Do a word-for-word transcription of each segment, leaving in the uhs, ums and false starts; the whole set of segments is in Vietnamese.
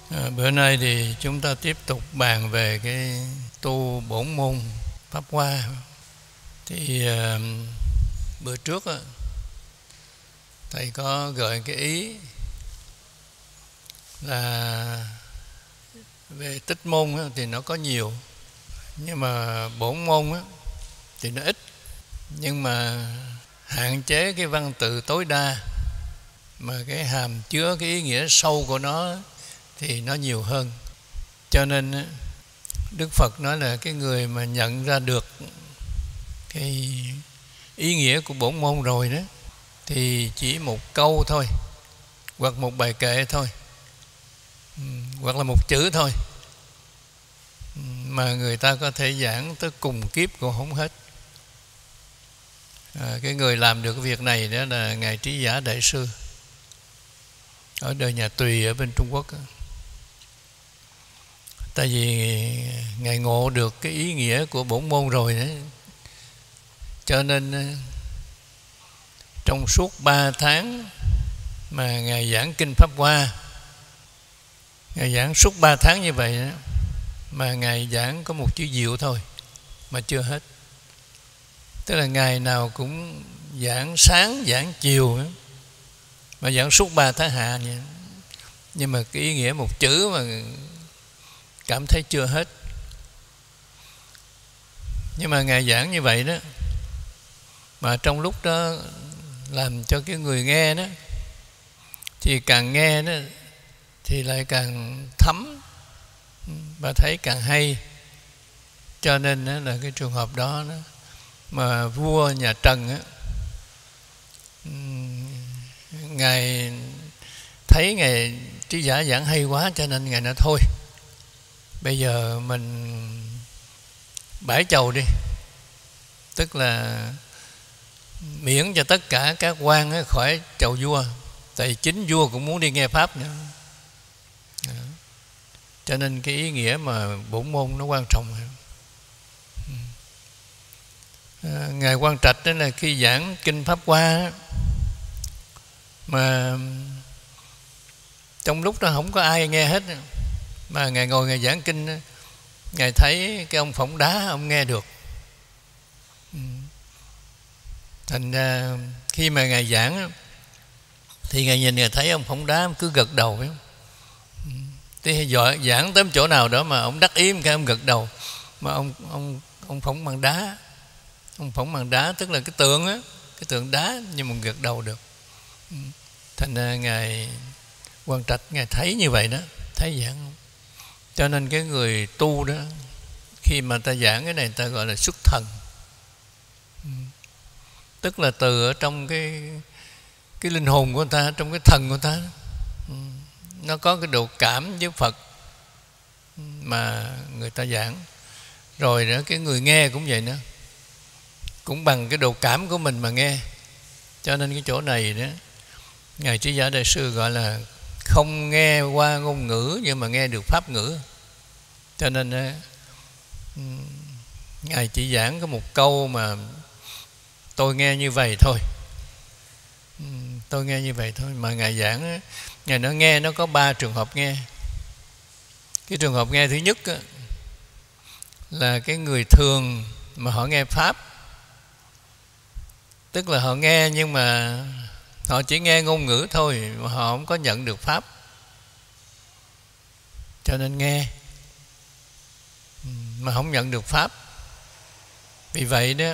À, bữa nay thì chúng ta tiếp tục bàn về cái tu bổn môn Pháp Hoa. Thì à, bữa trước á, thầy có gợi cái ý là về tích môn á, thì nó có nhiều, nhưng mà bổn môn á, thì nó ít, nhưng mà hạn chế cái văn tự tối đa, mà cái hàm chứa cái ý nghĩa sâu của nó thì nó nhiều hơn. Cho nên Đức Phật nói là cái người mà nhận ra được cái ý nghĩa của bổn môn rồi đó, thì chỉ một câu thôi, hoặc một bài kệ thôi, hoặc là một chữ thôi, mà người ta có thể giảng tới cùng kiếp cũng không hết. À, cái người làm được cái việc này đó là Ngài Trí Giả Đại Sư ở đời nhà Tùy ở bên Trung Quốc. Tại vì Ngài ngộ được cái ý nghĩa của bổn môn rồi đấy, cho nên trong suốt ba tháng mà Ngài giảng Kinh Pháp Hoa, Ngài giảng suốt ba tháng như vậy đó, mà Ngài giảng có một chữ diệu thôi mà chưa hết. Tức là ngày nào cũng giảng sáng, giảng chiều, mà giảng suốt ba tháng hạ vậy. Nhưng mà cái ý nghĩa một chữ mà cảm thấy chưa hết. Nhưng mà Ngài giảng như vậy đó, mà trong lúc đó làm cho cái người nghe đó, thì càng nghe đó thì lại càng thấm và thấy càng hay. Cho nên đó là cái trường hợp đó, đó mà vua nhà Trần á, Ngài thấy Ngài Trí Giả giảng hay quá, cho nên Ngài nói thôi, bây giờ mình bãi chầu đi, tức là miễn cho tất cả các quan ấy khỏi chầu vua, tại chính vua cũng muốn đi nghe pháp nữa. Đó. Cho nên cái ý nghĩa mà bổn môn nó quan trọng. À, Ngài Quang Trạch đó là khi giảng Kinh Pháp Hoa đó, mà trong lúc đó không có ai nghe hết, mà Ngài ngồi Ngài giảng Kinh đó, Ngài thấy cái ông phỏng đá ông nghe được. Thành ra khi mà Ngài giảng thì Ngài nhìn Ngài thấy ông phỏng đá cứ gật đầu. Thì giảng tới chỗ nào đó mà ông đắc ý một cái ông gật đầu, mà ông ông ông phỏng bằng đá, ông phỏng bằng đá tức là cái tượng á, cái tượng đá nhưng mà gật đầu được. Thành ra Ngài Quang Trạch Ngài thấy như vậy đó, thấy giảng không? Cho nên cái người tu đó, khi mà ta giảng cái này ta gọi là xuất thần, tức là từ ở trong cái cái linh hồn của người ta, trong cái thần của người ta, nó có cái độ cảm với Phật mà người ta giảng. Rồi đó cái người nghe cũng vậy nữa, cũng bằng cái độ cảm của mình mà nghe. Cho nên cái chỗ này đó, Ngài Trí Giả Đại Sư gọi là không nghe qua ngôn ngữ, nhưng mà nghe được pháp ngữ. Cho nên đó, Ngài chỉ giảng có một câu mà tôi nghe như vậy thôi, tôi nghe như vậy thôi. Mà Ngài giảng, Ngài nói nghe nó có ba trường hợp nghe. Cái trường hợp nghe thứ nhất á, là cái người thường mà họ nghe pháp, tức là họ nghe nhưng mà họ chỉ nghe ngôn ngữ thôi, mà họ không có nhận được pháp, cho nên nghe mà không nhận được pháp. Vì vậy đó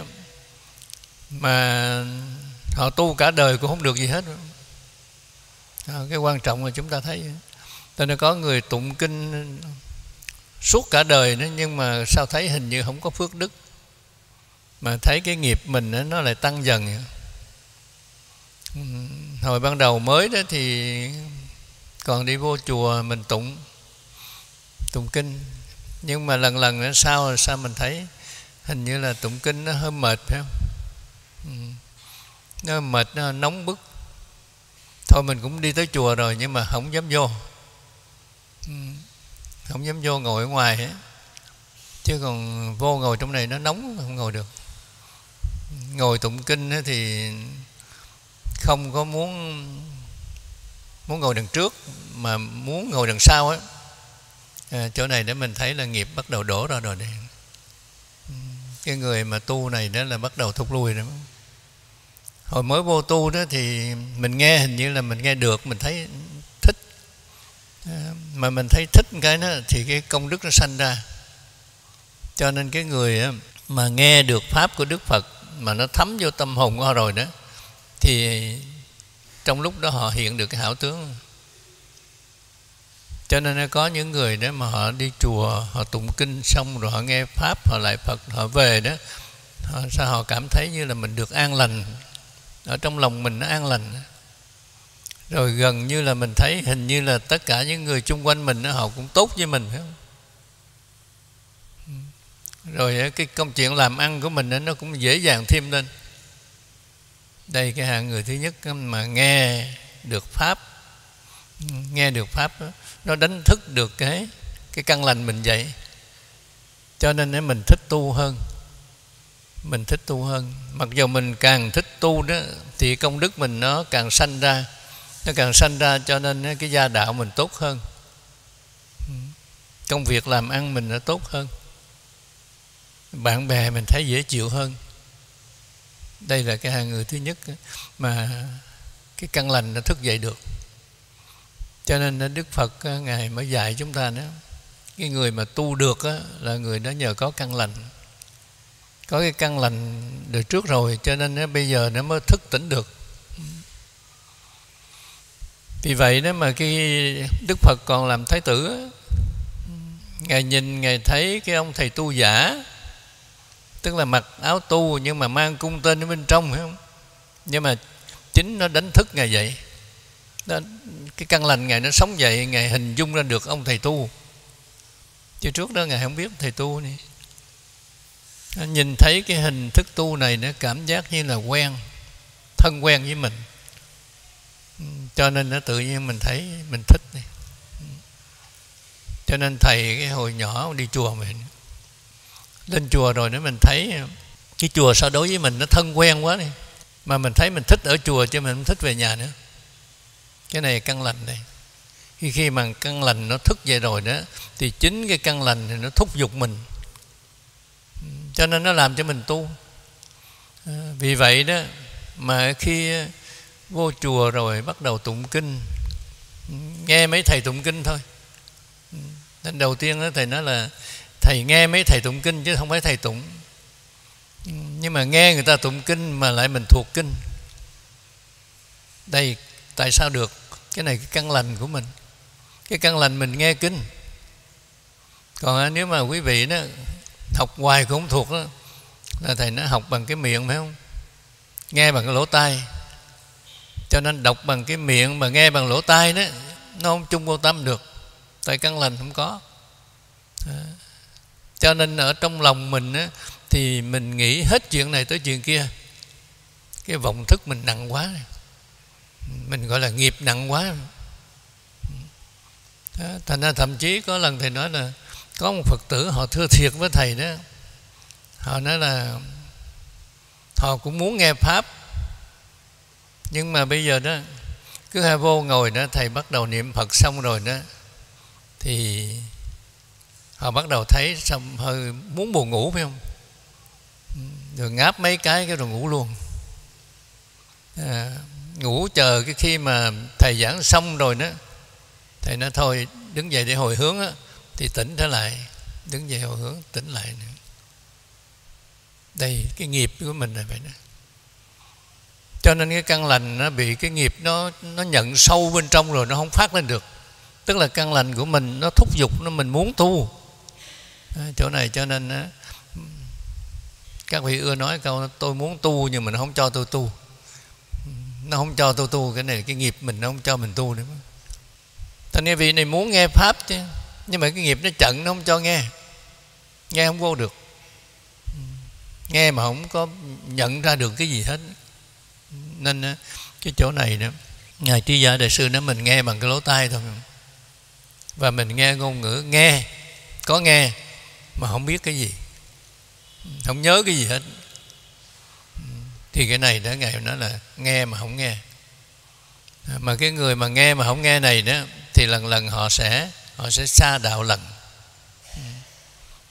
mà họ tu cả đời cũng không được gì hết. Cái quan trọng là chúng ta thấy, cho nên có người tụng kinh suốt cả đời đó, nhưng mà sao thấy hình như không có phước đức, mà thấy cái nghiệp mình đó, nó lại tăng dần. Hồi ban đầu mới đó thì còn đi vô chùa mình tụng tụng kinh, nhưng mà lần lần nữa sau sao mình thấy hình như là tụng kinh nó hơi mệt, phải không? Nó mệt, nó nóng bức. Thôi mình cũng đi tới chùa rồi, nhưng mà không dám vô, không dám vô, ngồi ở ngoài ấy. Chứ còn vô ngồi trong này nó nóng, không ngồi được. Ngồi tụng kinh thì không có muốn muốn ngồi đằng trước, mà muốn ngồi đằng sau á. À, chỗ này để mình thấy là nghiệp bắt đầu đổ ra rồi này. Cái người mà tu này đó là bắt đầu thụt lùi rồi. Hồi mới vô tu đó thì mình nghe hình như là mình nghe được, mình thấy thích. À, mà mình thấy thích cái đó thì cái công đức nó sanh ra. Cho nên cái người mà nghe được pháp của Đức Phật mà nó thấm vô tâm hồn của họ rồi đó, thì trong lúc đó họ hiện được cái hảo tướng. Cho nên có những người đó mà họ đi chùa, họ tụng kinh xong rồi họ nghe pháp, họ lại Phật, họ về đó, họ, sao họ cảm thấy như là mình được an lành, ở trong lòng mình nó an lành. Rồi gần như là mình thấy hình như là tất cả những người chung quanh mình đó, họ cũng tốt với mình, phải không? Rồi cái công chuyện làm ăn của mình đó, nó cũng dễ dàng thêm lên. Đây cái hạng người thứ nhất mà nghe được pháp, nghe được pháp đó, nó đánh thức được cái cái căn lành mình vậy. Cho nên mình thích tu hơn, mình thích tu hơn. Mặc dù mình càng thích tu đó thì công đức mình nó càng sanh ra, nó càng sanh ra, cho nên cái gia đạo mình tốt hơn, công việc làm ăn mình nó tốt hơn, bạn bè mình thấy dễ chịu hơn. Đây là cái hạng người thứ nhất mà cái căn lành nó thức dậy được. Cho nên Đức Phật Ngài mới dạy chúng ta đó, cái người mà tu được đó, là người đó nhờ có căn lành, có cái căn lành từ trước rồi, cho nên nó bây giờ nó mới thức tỉnh được. Vì vậy đó mà cái Đức Phật còn làm thái tử, Ngài nhìn Ngài thấy cái ông thầy tu giả, tức là mặc áo tu nhưng mà mang cung tên ở bên trong, phải không? Nhưng mà chính nó đánh thức Ngài dậy. Đó, cái căn lành Ngài nó sống dậy, Ngài hình dung ra được ông thầy tu. Chứ trước đó Ngài không biết thầy tu này. Nó nhìn thấy cái hình thức tu này, nó cảm giác như là quen, thân quen với mình. Cho nên nó tự nhiên mình thấy mình thích này. Cho nên thầy cái hồi nhỏ đi chùa mình, lên chùa rồi nữa mình thấy cái chùa sao đối với mình nó thân quen quá này. Mà mình thấy mình thích ở chùa chứ mình không thích về nhà nữa. Cái này căn lành này. Khi khi mà căn lành nó thức dậy rồi đó, thì chính cái căn lành thì nó thúc giục mình, cho nên nó làm cho mình tu. Vì vậy đó mà khi vô chùa rồi bắt đầu tụng kinh, nghe mấy thầy tụng kinh thôi. Nên đầu tiên đó thầy nói là thầy nghe mấy thầy tụng kinh chứ không phải thầy tụng. Nhưng mà nghe người ta tụng kinh mà lại mình thuộc kinh. Đây tại sao được? Cái này cái căn lành của mình. Cái căn lành mình nghe kinh. Còn nếu mà quý vị đó học hoài cũng không thuộc đó, là thầy nó học bằng cái miệng, phải không? Nghe bằng cái lỗ tai. Cho nên đọc bằng cái miệng mà nghe bằng lỗ tai đó, nó không chung vô tâm được. Tại căn lành không có. À. Cho nên ở trong lòng mình á, thì mình nghĩ hết chuyện này tới chuyện kia. Cái vọng thức mình nặng quá, mình gọi là nghiệp nặng quá. Đó, thành ra thậm chí có lần thầy nói là có một Phật tử họ thưa thiệt với thầy đó. Họ nói là họ cũng muốn nghe pháp, nhưng mà bây giờ đó cứ hai vô ngồi đó, thầy bắt đầu niệm Phật xong rồi đó, thì họ bắt đầu thấy xong hơi muốn buồn ngủ, phải không? Rồi ngáp mấy cái cái rồi ngủ luôn. À, ngủ chờ cái khi mà thầy giảng xong rồi đó, thầy nói thôi đứng dậy để hồi hướng á, thì tỉnh trở lại, đứng dậy hồi hướng tỉnh lại nữa. Đây cái nghiệp của mình là vậy đó. Cho nên cái căn lành nó bị cái nghiệp nó nó nhận sâu bên trong rồi, nó không phát lên được. Tức là căn lành của mình nó thúc giục nó mình muốn tu. À, chỗ này cho nên á, các vị ưa nói câu tôi muốn tu nhưng mà nó không cho tôi tu. Nó không cho tôi tu, cái này cái nghiệp mình nó không cho mình tu nữa. Thành ra vị này muốn nghe pháp chứ, nhưng mà cái nghiệp nó chặn, nó không cho nghe. Nghe không vô được. Nghe mà không có nhận ra được cái gì hết. Nên cái chỗ này đó, Ngài Trí Giả Đại Sư nói mình nghe bằng cái lỗ tai thôi. Và mình nghe ngôn ngữ, nghe, có nghe mà không biết cái gì, không nhớ cái gì hết. Thì cái này đó Ngài nói là nghe mà không nghe. Mà cái người mà nghe mà không nghe này đó, thì lần lần họ sẽ họ sẽ xa đạo lần.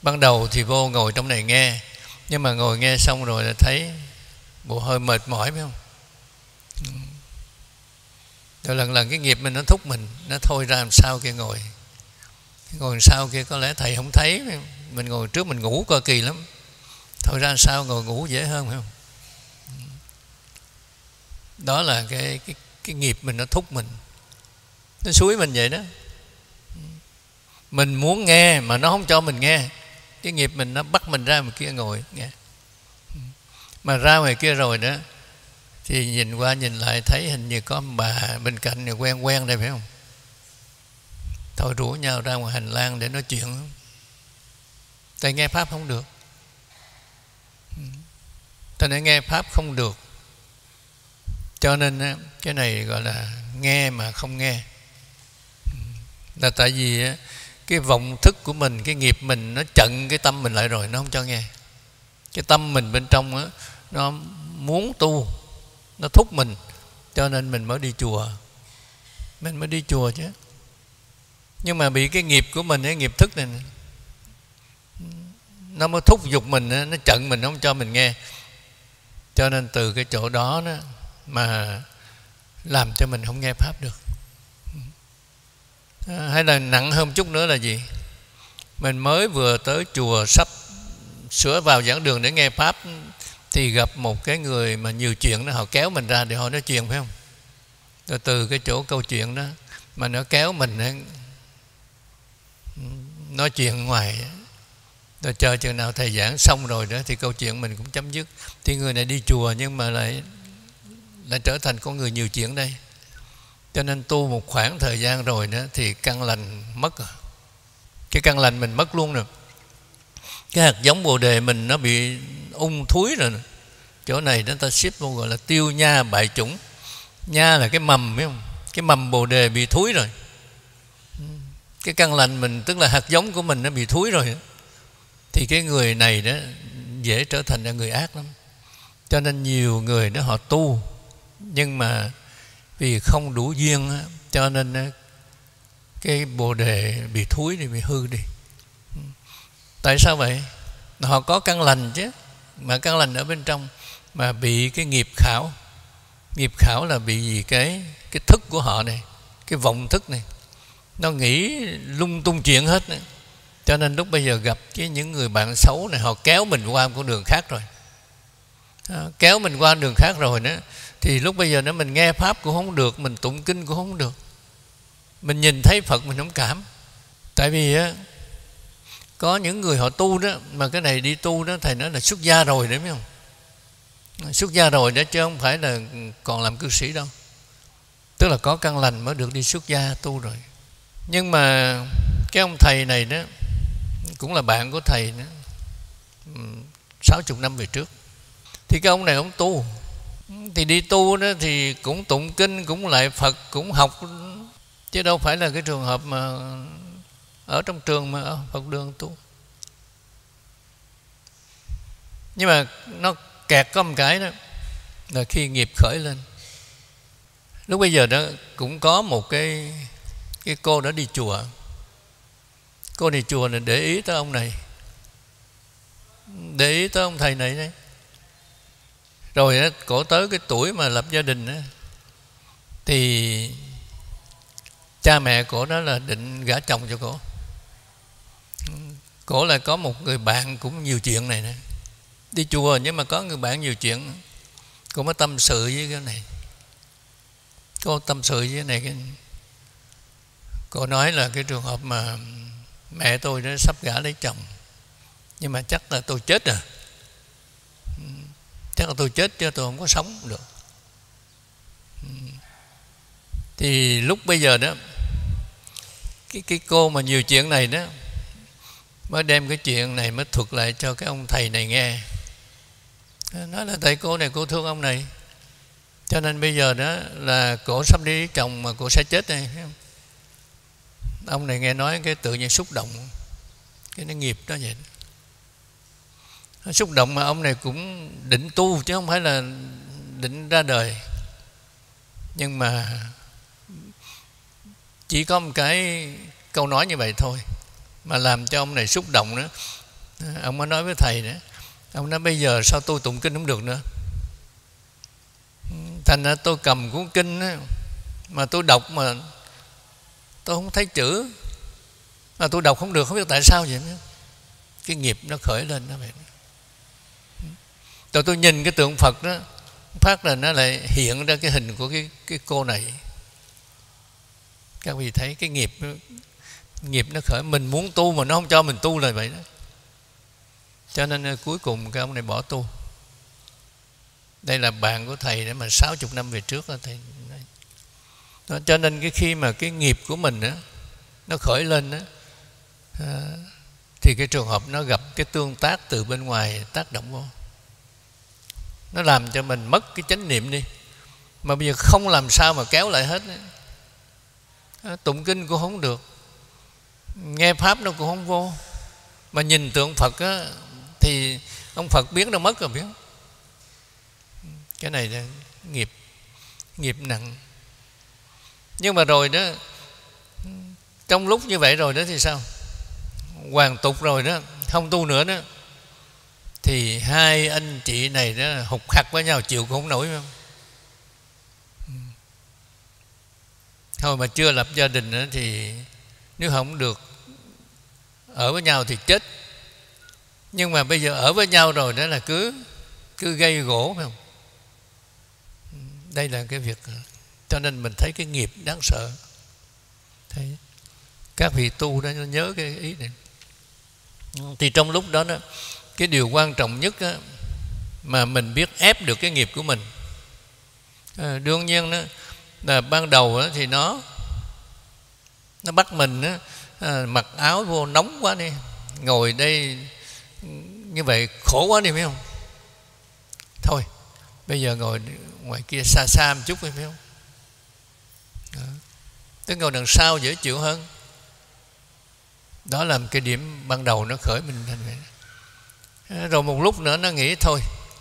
Ban đầu thì vô ngồi trong này nghe, nhưng mà ngồi nghe xong rồi là thấy bộ hơi mệt mỏi, phải không? Rồi lần lần cái nghiệp mình nó thúc mình, nó thôi ra làm sao kia ngồi. Ngồi làm sao kia có lẽ thầy không thấy, mình ngồi trước mình ngủ coi kỳ lắm. Thôi ra làm sao ngồi ngủ dễ hơn, phải không? Đó là cái, cái, cái nghiệp mình nó thúc mình, nó xúi mình vậy đó. Mình muốn nghe mà nó không cho mình nghe. Cái nghiệp mình nó bắt mình ra ngoài kia ngồi nghe. Mà ra ngoài kia rồi đó thì nhìn qua nhìn lại thấy hình như có bà bên cạnh này quen quen đây, phải không? Thôi rủ nhau ra ngoài hành lang để nói chuyện. Tại nghe Pháp không được. Tại nên nghe Pháp không được, cho nên cái này gọi là nghe mà không nghe. Là tại vì cái vọng thức của mình, cái nghiệp mình nó chặn cái tâm mình lại rồi, nó không cho nghe. Cái tâm mình bên trong đó, nó muốn tu, nó thúc mình, cho nên mình mới đi chùa. Mình mới đi chùa chứ. Nhưng mà bị cái nghiệp của mình, cái nghiệp thức này, nó mới thúc giục mình, nó chặn mình, nó không cho mình nghe. Cho nên từ cái chỗ đó, đó mà làm cho mình không nghe Pháp được. Hay là nặng hơn chút nữa là gì? Mình mới vừa tới chùa, sắp sửa vào giảng đường để nghe Pháp, thì gặp một cái người mà nhiều chuyện đó, họ kéo mình ra để họ nói chuyện, phải không? Rồi từ cái chỗ câu chuyện đó mà nó kéo mình nói chuyện ngoài, rồi chờ chừng nào thầy giảng xong rồi đó thì câu chuyện mình cũng chấm dứt. Thì người này đi chùa nhưng mà lại lại trở thành con người nhiều chuyện đây. Cho nên tu một khoảng thời gian rồi đó thì căn lành mất rồi. Cái căn lành mình mất luôn rồi. Cái hạt giống Bồ Đề mình nó bị ung thúi rồi. Chỗ này chúng ta xếp vô gọi là tiêu nha bại chủng. Nha là cái mầm, phải không? Cái mầm Bồ Đề bị thúi rồi. Cái căn lành mình, tức là hạt giống của mình nó bị thúi rồi, thì cái người này đó dễ trở thành là người ác lắm. Cho nên nhiều người đó họ tu, nhưng mà vì không đủ duyên, cho nên cái Bồ Đề bị thúi đi, bị hư đi. Tại sao vậy? Họ có căn lành chứ, mà căn lành ở bên trong mà bị cái nghiệp khảo. Nghiệp khảo là bị gì? Cái cái thức của họ này, cái vọng thức này, nó nghĩ lung tung chuyện hết này. Cho nên lúc bây giờ gặp cái những người bạn xấu này, họ kéo mình qua một con đường khác rồi. À, kéo mình qua đường khác rồi đó, thì lúc bây giờ nó mình nghe Pháp cũng không được, mình tụng kinh cũng không được, mình nhìn thấy Phật mình không cảm. Tại vì á, có những người họ tu đó, mà cái này đi tu đó, thầy nói là xuất gia rồi đấy, biết không? Xuất gia rồi đó, chứ không phải là còn làm cư sĩ đâu. Tức là có căn lành mới được đi xuất gia tu rồi. Nhưng mà cái ông thầy này đó cũng là bạn của thầy đó, sáu chục năm về trước. Thì cái ông này ông tu, thì đi tu đó thì cũng tụng kinh, cũng lại Phật, cũng học, chứ đâu phải là cái trường hợp mà ở trong trường mà ở Phật đường tu. Nhưng mà nó kẹt có một cái đó là khi nghiệp khởi lên. Lúc bây giờ đó cũng có một cái cái cô đó đi chùa. Cô đi chùa này để ý tới ông này, để ý tới ông thầy này đấy. Rồi đó, cổ tới cái tuổi mà lập gia đình đó, thì cha mẹ cổ đó là định gả chồng cho cổ. Cổ lại có một người bạn cũng nhiều chuyện này nè, đi chùa nhưng mà có người bạn nhiều chuyện. Cô mới tâm sự với cái này. Cô tâm sự với cái này cái... Cô nói là cái trường hợp mà mẹ tôi đã sắp gả lấy chồng, nhưng mà chắc là tôi chết rồi. Chắc là tôi chết chứ tôi không có sống được. Thì lúc bây giờ đó, cái, cái cô mà nhiều chuyện này đó mới đem cái chuyện này mới thuật lại cho cái ông thầy này nghe. Nói là tại cô này cô thương ông này, cho nên bây giờ đó là cổ sắp đi chồng mà cổ sẽ chết này. Ông này nghe nói cái tự nhiên xúc động, cái nó nghiệp đó vậy. Nó xúc động mà ông này cũng định tu chứ không phải là định ra đời. Nhưng mà chỉ có một cái câu nói như vậy thôi mà làm cho ông này xúc động nữa. Ông mới nói với thầy nữa, ông nói bây giờ sao tôi tụng kinh không được nữa. Thành ra tôi cầm cuốn kinh á, mà tôi đọc mà tôi không thấy chữ, mà tôi đọc không được, không biết tại sao vậy. Cái nghiệp nó khởi lên đó vậy. Rồi tôi nhìn cái tượng Phật đó, phát là nó lại hiện ra cái hình của cái, cái cô này. Các vị thấy cái nghiệp nghiệp nó khởi, mình muốn tu mà nó không cho mình tu là vậy đó. Cho nên cuối cùng cái ông này bỏ tu. Đây là bạn của thầy để mà sáu mươi năm về trước đó, thầy. Đó, cho nên cái khi mà cái nghiệp của mình đó, nó khởi lên đó, à, thì cái trường hợp nó gặp cái tương tác từ bên ngoài tác động vô, nó làm cho mình mất cái chánh niệm đi. Mà bây giờ không làm sao mà kéo lại hết đó. Tụng kinh cũng không được, nghe pháp nó cũng không vô, mà nhìn tượng Phật á, thì ông Phật biết nó mất rồi biết. Cái này là nghiệp nghiệp nặng. Nhưng mà rồi đó, trong lúc như vậy rồi đó thì sao? Hoàn tục rồi đó, không tu nữa đó, thì hai anh chị này đó hụt hặc với nhau, chịu cũng không nổi không? Thôi mà chưa lập gia đình nữa thì nếu không được ở với nhau thì chết. Nhưng mà bây giờ ở với nhau rồi đó là cứ cứ gây gỗ, phải không? Đây là cái việc. Cho nên mình thấy cái nghiệp đáng sợ. Thấy các vị tu đó nhớ cái ý này. Thì trong lúc đó, đó cái điều quan trọng nhất đó, mà mình biết ép được cái nghiệp của mình. À, đương nhiên đó, là ban đầu đó, thì nó nó bắt mình đó, à, mặc áo vô nóng quá đi, ngồi đây như vậy khổ quá đi, phải không? Thôi bây giờ ngồi ngoài kia xa xa một chút, phải không? Đó. Tức ngồi đằng sau dễ chịu hơn. Đó là một cái điểm ban đầu nó khởi mình thành vậy. Rồi một lúc nữa nó nghĩ thôi,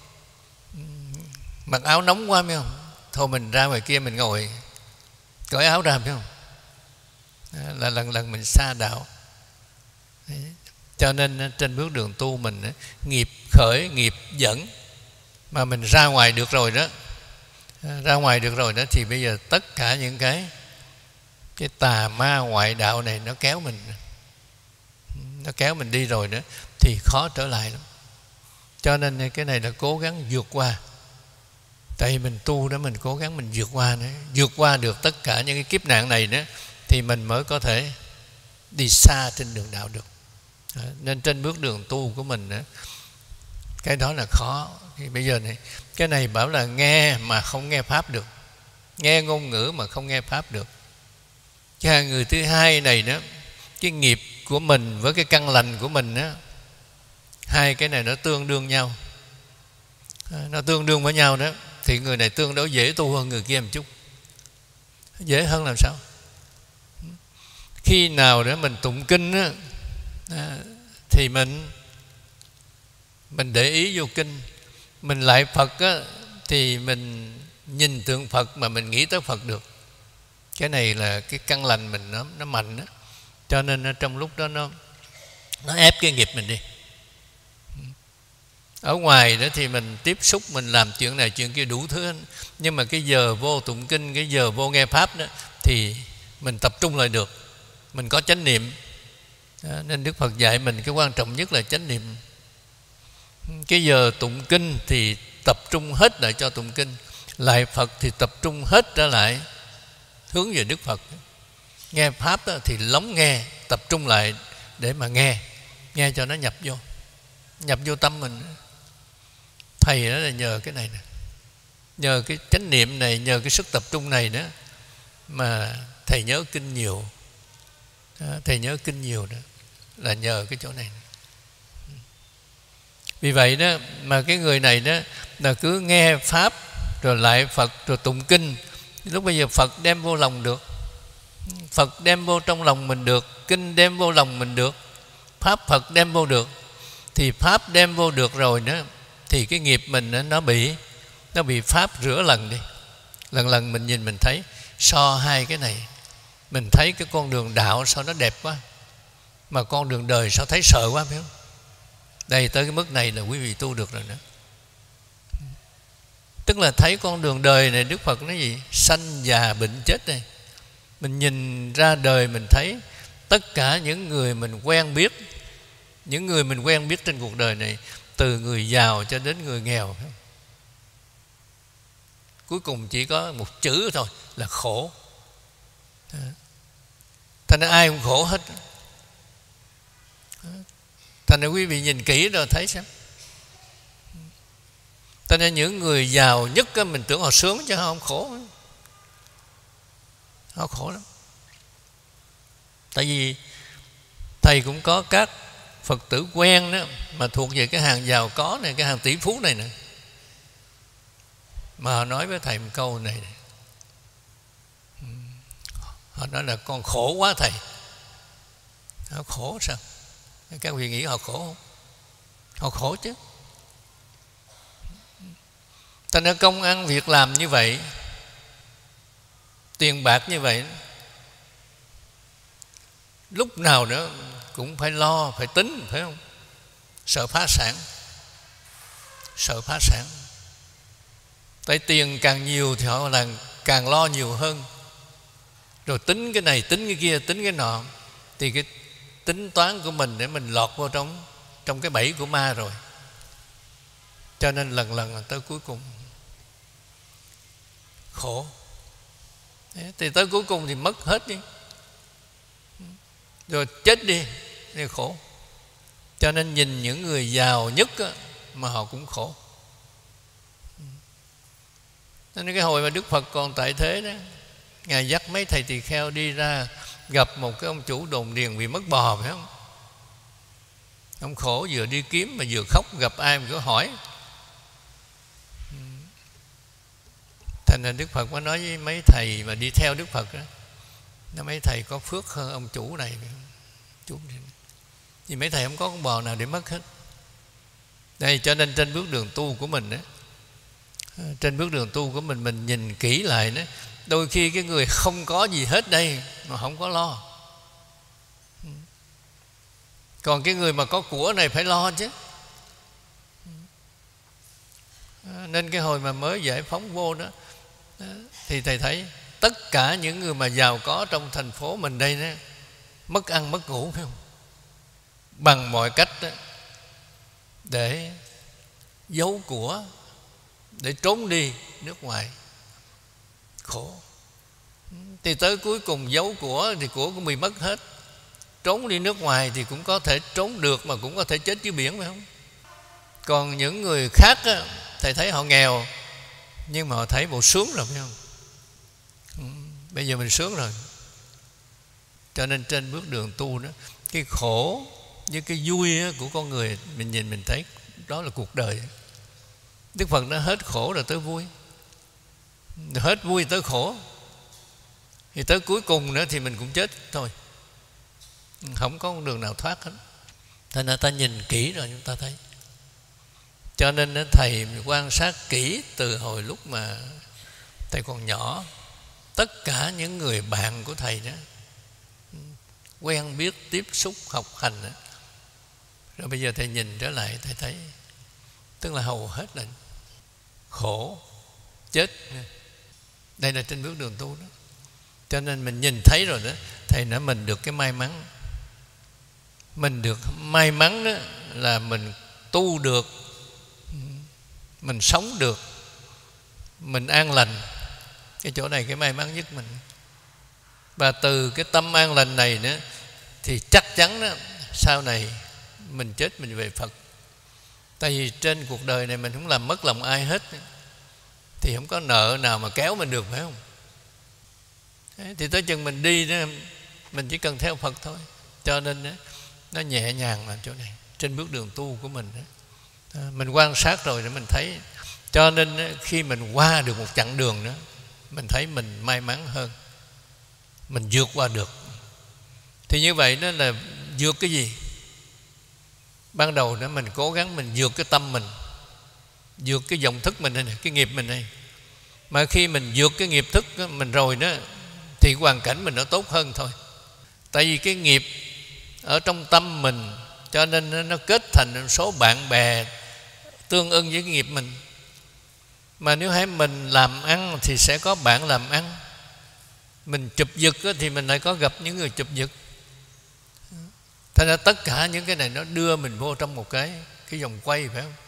mặc áo nóng quá, phải không? Thôi mình ra ngoài kia mình ngồi cởi áo ra, phải không? Đó, là lần lần mình xa đạo. Đấy. Cho nên trên bước đường tu mình, nghiệp khởi, nghiệp dẫn, mà mình ra ngoài được rồi đó, ra ngoài được rồi đó, thì bây giờ tất cả những cái cái tà ma ngoại đạo này nó kéo mình, nó kéo mình đi rồi đó, thì khó trở lại lắm. Cho nên cái này là cố gắng vượt qua. Tại vì mình tu đó, mình cố gắng mình vượt qua nữa, vượt qua được tất cả những cái kiếp nạn này nữa, thì mình mới có thể đi xa trên đường đạo được. Đó. Nên trên bước đường tu của mình đó, cái đó là khó. Thì bây giờ này, cái này bảo là nghe mà không nghe pháp được, nghe ngôn ngữ mà không nghe pháp được. Cái người thứ hai này đó, cái nghiệp của mình với cái căn lành của mình đó, hai cái này nó tương đương nhau, nó tương đương với nhau đó, thì người này tương đối dễ tu hơn người kia một chút. Dễ hơn làm sao? Khi nào đó mình tụng kinh đó, thì mình mình để ý vô kinh. Mình lại Phật á, thì mình nhìn tượng Phật mà mình nghĩ tới Phật được. Cái này là cái căn lành mình nó, nó mạnh đó. Cho nên trong lúc đó nó nó ép cái nghiệp mình đi. Ở ngoài đó thì mình tiếp xúc, mình làm chuyện này chuyện kia đủ thứ. Nhưng mà cái giờ vô tụng kinh, cái giờ vô nghe pháp đó, thì mình tập trung lại được, mình có chánh niệm. Đó, nên Đức Phật dạy mình cái quan trọng nhất là chánh niệm. Cái giờ tụng kinh thì tập trung hết lại cho tụng kinh, lại Phật thì tập trung hết trở lại hướng về Đức Phật. Nghe pháp đó thì lắng nghe, tập trung lại để mà nghe, nghe cho nó nhập vô, nhập vô tâm mình. Thầy đó là nhờ cái này nè, nhờ cái chánh niệm này, nhờ cái sức tập trung này đó mà thầy nhớ kinh nhiều. Đó, thầy nhớ kinh nhiều đó là nhờ cái chỗ này. Vì vậy đó mà cái người này đó là cứ nghe pháp rồi lại Phật rồi tụng kinh. Lúc bây giờ Phật đem vô lòng được, Phật đem vô trong lòng mình được, kinh đem vô lòng mình được, pháp Phật đem vô được. Thì pháp đem vô được rồi đó, thì cái nghiệp mình đó, nó bị nó bị pháp rửa lần đi. Lần lần mình nhìn mình thấy so hai cái này, mình thấy cái con đường đạo sao nó đẹp quá, mà con đường đời sao thấy sợ quá, phải không? Đây tới cái mức này là quý vị tu được rồi đó. Tức là thấy con đường đời này, Đức Phật nói gì? Sanh già bệnh chết đây. Mình nhìn ra đời mình thấy tất cả những người mình quen biết, những người mình quen biết trên cuộc đời này, từ người giàu cho đến người nghèo, cuối cùng chỉ có một chữ thôi là khổ. Thành ra ai cũng khổ hết. Thành ra quý vị nhìn kỹ rồi thấy xem. Thành ra những người giàu nhất mình tưởng họ sướng chứ họ không khổ. Họ khổ lắm. Tại vì thầy cũng có các Phật tử quen đó, mà thuộc về cái hàng giàu có này, cái hàng tỷ phú này nè, mà họ nói với thầy một câu này, này. Họ nói là con khổ quá thầy. Họ khổ sao? Các vị nghĩ họ khổ không? Họ khổ chứ. Thành ra công ăn việc làm như vậy, tiền bạc như vậy, lúc nào nữa cũng phải lo, phải tính, phải không? Sợ phá sản. Sợ phá sản. Tại tiền càng nhiều thì họ là càng lo nhiều hơn. Rồi tính cái này, tính cái kia, tính cái nọ, thì cái tính toán của mình để mình lọt vô trong trong cái bẫy của ma rồi. Cho nên lần lần là tới cuối cùng khổ. Thì tới cuối cùng thì mất hết đi, rồi chết đi thì khổ. Cho nên nhìn những người giàu nhất mà họ cũng khổ. Nên cái hồi mà Đức Phật còn tại thế đó, Ngài dắt mấy thầy tỳ kheo đi ra gặp một cái ông chủ đồn điền bị mất bò, phải không? Ông khổ, vừa đi kiếm mà vừa khóc, gặp ai mà cứ hỏi. Thành ra Đức Phật mới nói với mấy thầy mà đi theo Đức Phật đó, nói mấy thầy có phước hơn ông chủ này. Chủ vì mấy thầy không có con bò nào để mất hết. Đây, cho nên trên bước đường tu của mình đó, trên bước đường tu của mình, mình nhìn kỹ lại đó, đôi khi cái người không có gì hết đây mà không có lo. Còn cái người mà có của này phải lo chứ. Nên cái hồi mà mới giải phóng vô đó, thì thầy thấy tất cả những người mà giàu có trong thành phố mình đây đó, mất ăn mất ngủ, phải không? Bằng mọi cách đó, để giấu của, để trốn đi nước ngoài. Khổ. Thì tới cuối cùng giấu của thì của cũng bị mất hết. Trốn đi nước ngoài thì cũng có thể trốn được, mà cũng có thể chết dưới biển, phải không? Còn những người khác á, thầy thấy họ nghèo, nhưng mà họ thấy bộ sướng rồi, phải không? Ừ, bây giờ mình sướng rồi. Cho nên trên bước đường tu đó, cái khổ với cái vui của con người, mình nhìn mình thấy đó là cuộc đời. Đức Phật đã hết khổ rồi tới vui, hết vui tới khổ, thì tới cuối cùng nữa thì mình cũng chết thôi, không có con đường nào thoát hết. Thành ra ta nhìn kỹ rồi chúng ta thấy. Cho nên thầy quan sát kỹ từ hồi lúc mà thầy còn nhỏ, tất cả những người bạn của thầy đó, quen biết, tiếp xúc, học hành đó. Rồi bây giờ thầy nhìn trở lại, thầy thấy tức là hầu hết là khổ, chết. Đây là trên bước đường tu đó. Cho nên mình nhìn thấy rồi đó, thầy nói mình được cái may mắn. Mình được may mắn đó là mình tu được, mình sống được, mình an lành. Cái chỗ này cái may mắn nhất mình. Và từ cái tâm an lành này nữa, thì chắc chắn đó, sau này mình chết mình về Phật. Tại vì trên cuộc đời này mình không làm mất lòng ai hết, thì không có nợ nào mà kéo mình được, phải không? Thế thì tới chừng mình đi đó, mình chỉ cần theo Phật thôi. Cho nên đó, nó nhẹ nhàng là chỗ này, trên bước đường tu của mình đó. Mình quan sát rồi để mình thấy. Cho nên đó, khi mình qua được một chặng đường đó, mình thấy mình may mắn hơn, mình vượt qua được. Thì như vậy đó là vượt cái gì? Ban đầu đó mình cố gắng mình vượt cái tâm mình, vượt cái dòng thức mình này, cái nghiệp mình này. Mà khi mình vượt cái nghiệp thức đó, mình rồi đó, thì hoàn cảnh mình nó tốt hơn thôi. Tại vì cái nghiệp ở trong tâm mình cho nên nó kết thành một số bạn bè tương ưng với cái nghiệp mình. Mà nếu hãy mình làm ăn thì sẽ có bạn làm ăn. Mình chụp giật thì mình lại có gặp những người chụp giật. Thành ra tất cả những cái này nó đưa mình vô trong một cái cái vòng quay, phải không?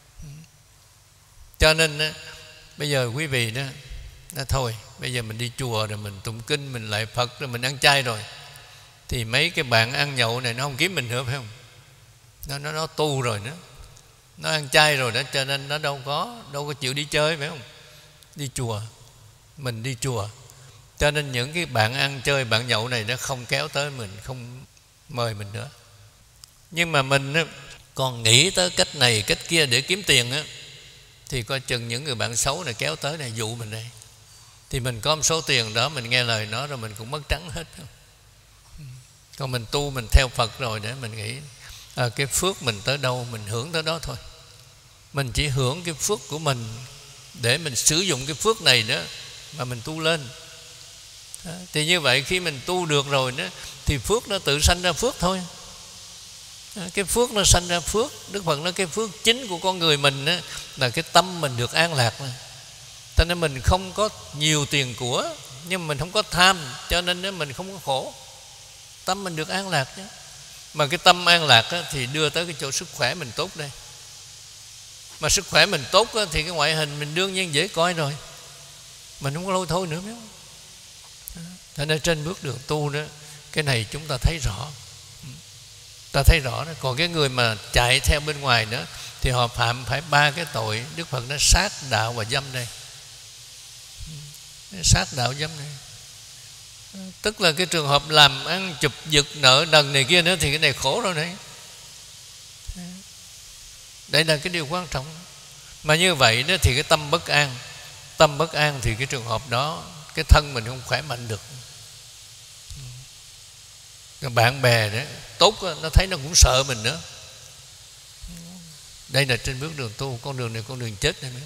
Cho nên bây giờ quý vị đó, đó thôi, bây giờ mình đi chùa rồi mình tụng kinh, mình lại Phật, rồi mình ăn chay rồi, thì mấy cái bạn ăn nhậu này nó không kiếm mình nữa, phải không? Nó nó, nó tu rồi nữa, nó ăn chay rồi đó, cho nên nó đâu có đâu có chịu đi chơi, phải không? Đi chùa, mình đi chùa, cho nên những cái bạn ăn chơi, bạn nhậu này nó không kéo tới mình, không mời mình nữa. Nhưng mà mình còn nghĩ tới cách này cách kia để kiếm tiền á, thì coi chừng những người bạn xấu này kéo tới này dụ mình đây, thì mình có một số tiền đó, mình nghe lời nó rồi mình cũng mất trắng hết. Còn mình tu, mình theo Phật rồi để mình nghĩ à, cái phước mình tới đâu mình hưởng tới đó thôi. Mình chỉ hưởng cái phước của mình để mình sử dụng cái phước này đó mà mình tu lên. Đó. Thì như vậy khi mình tu được rồi đó, thì phước nó tự sanh ra phước thôi. Đó. Cái phước nó sanh ra phước. Đức Phật nói cái phước chính của con người mình đó, là cái tâm mình được an lạc. Cho nên mình không có nhiều tiền của, nhưng mà mình không có tham, cho nên mình không có khổ. Tâm mình được an lạc chứ. Mà cái tâm an lạc á, thì đưa tới cái chỗ sức khỏe mình tốt đây. Mà sức khỏe mình tốt á, thì cái ngoại hình mình đương nhiên dễ coi rồi, mình không có lôi thôi nữa. Thế nên trên bước đường tu đó, cái này chúng ta thấy rõ, ta thấy rõ đó. Còn cái người mà chạy theo bên ngoài nữa thì họ phạm phải ba cái tội. Đức Phật nói sát, đạo và dâm đây. Sát, đạo, dâm này, tức là cái trường hợp làm ăn chụp giật nợ nần này kia nữa, thì cái này khổ rồi đấy. Đây là cái điều quan trọng. Mà như vậy đó thì cái tâm bất an, tâm bất an thì cái trường hợp đó cái thân mình không khỏe mạnh được. Cái bạn bè đó tốt đó, nó thấy nó cũng sợ mình nữa. Đây là trên bước đường tu, con đường này con đường chết này.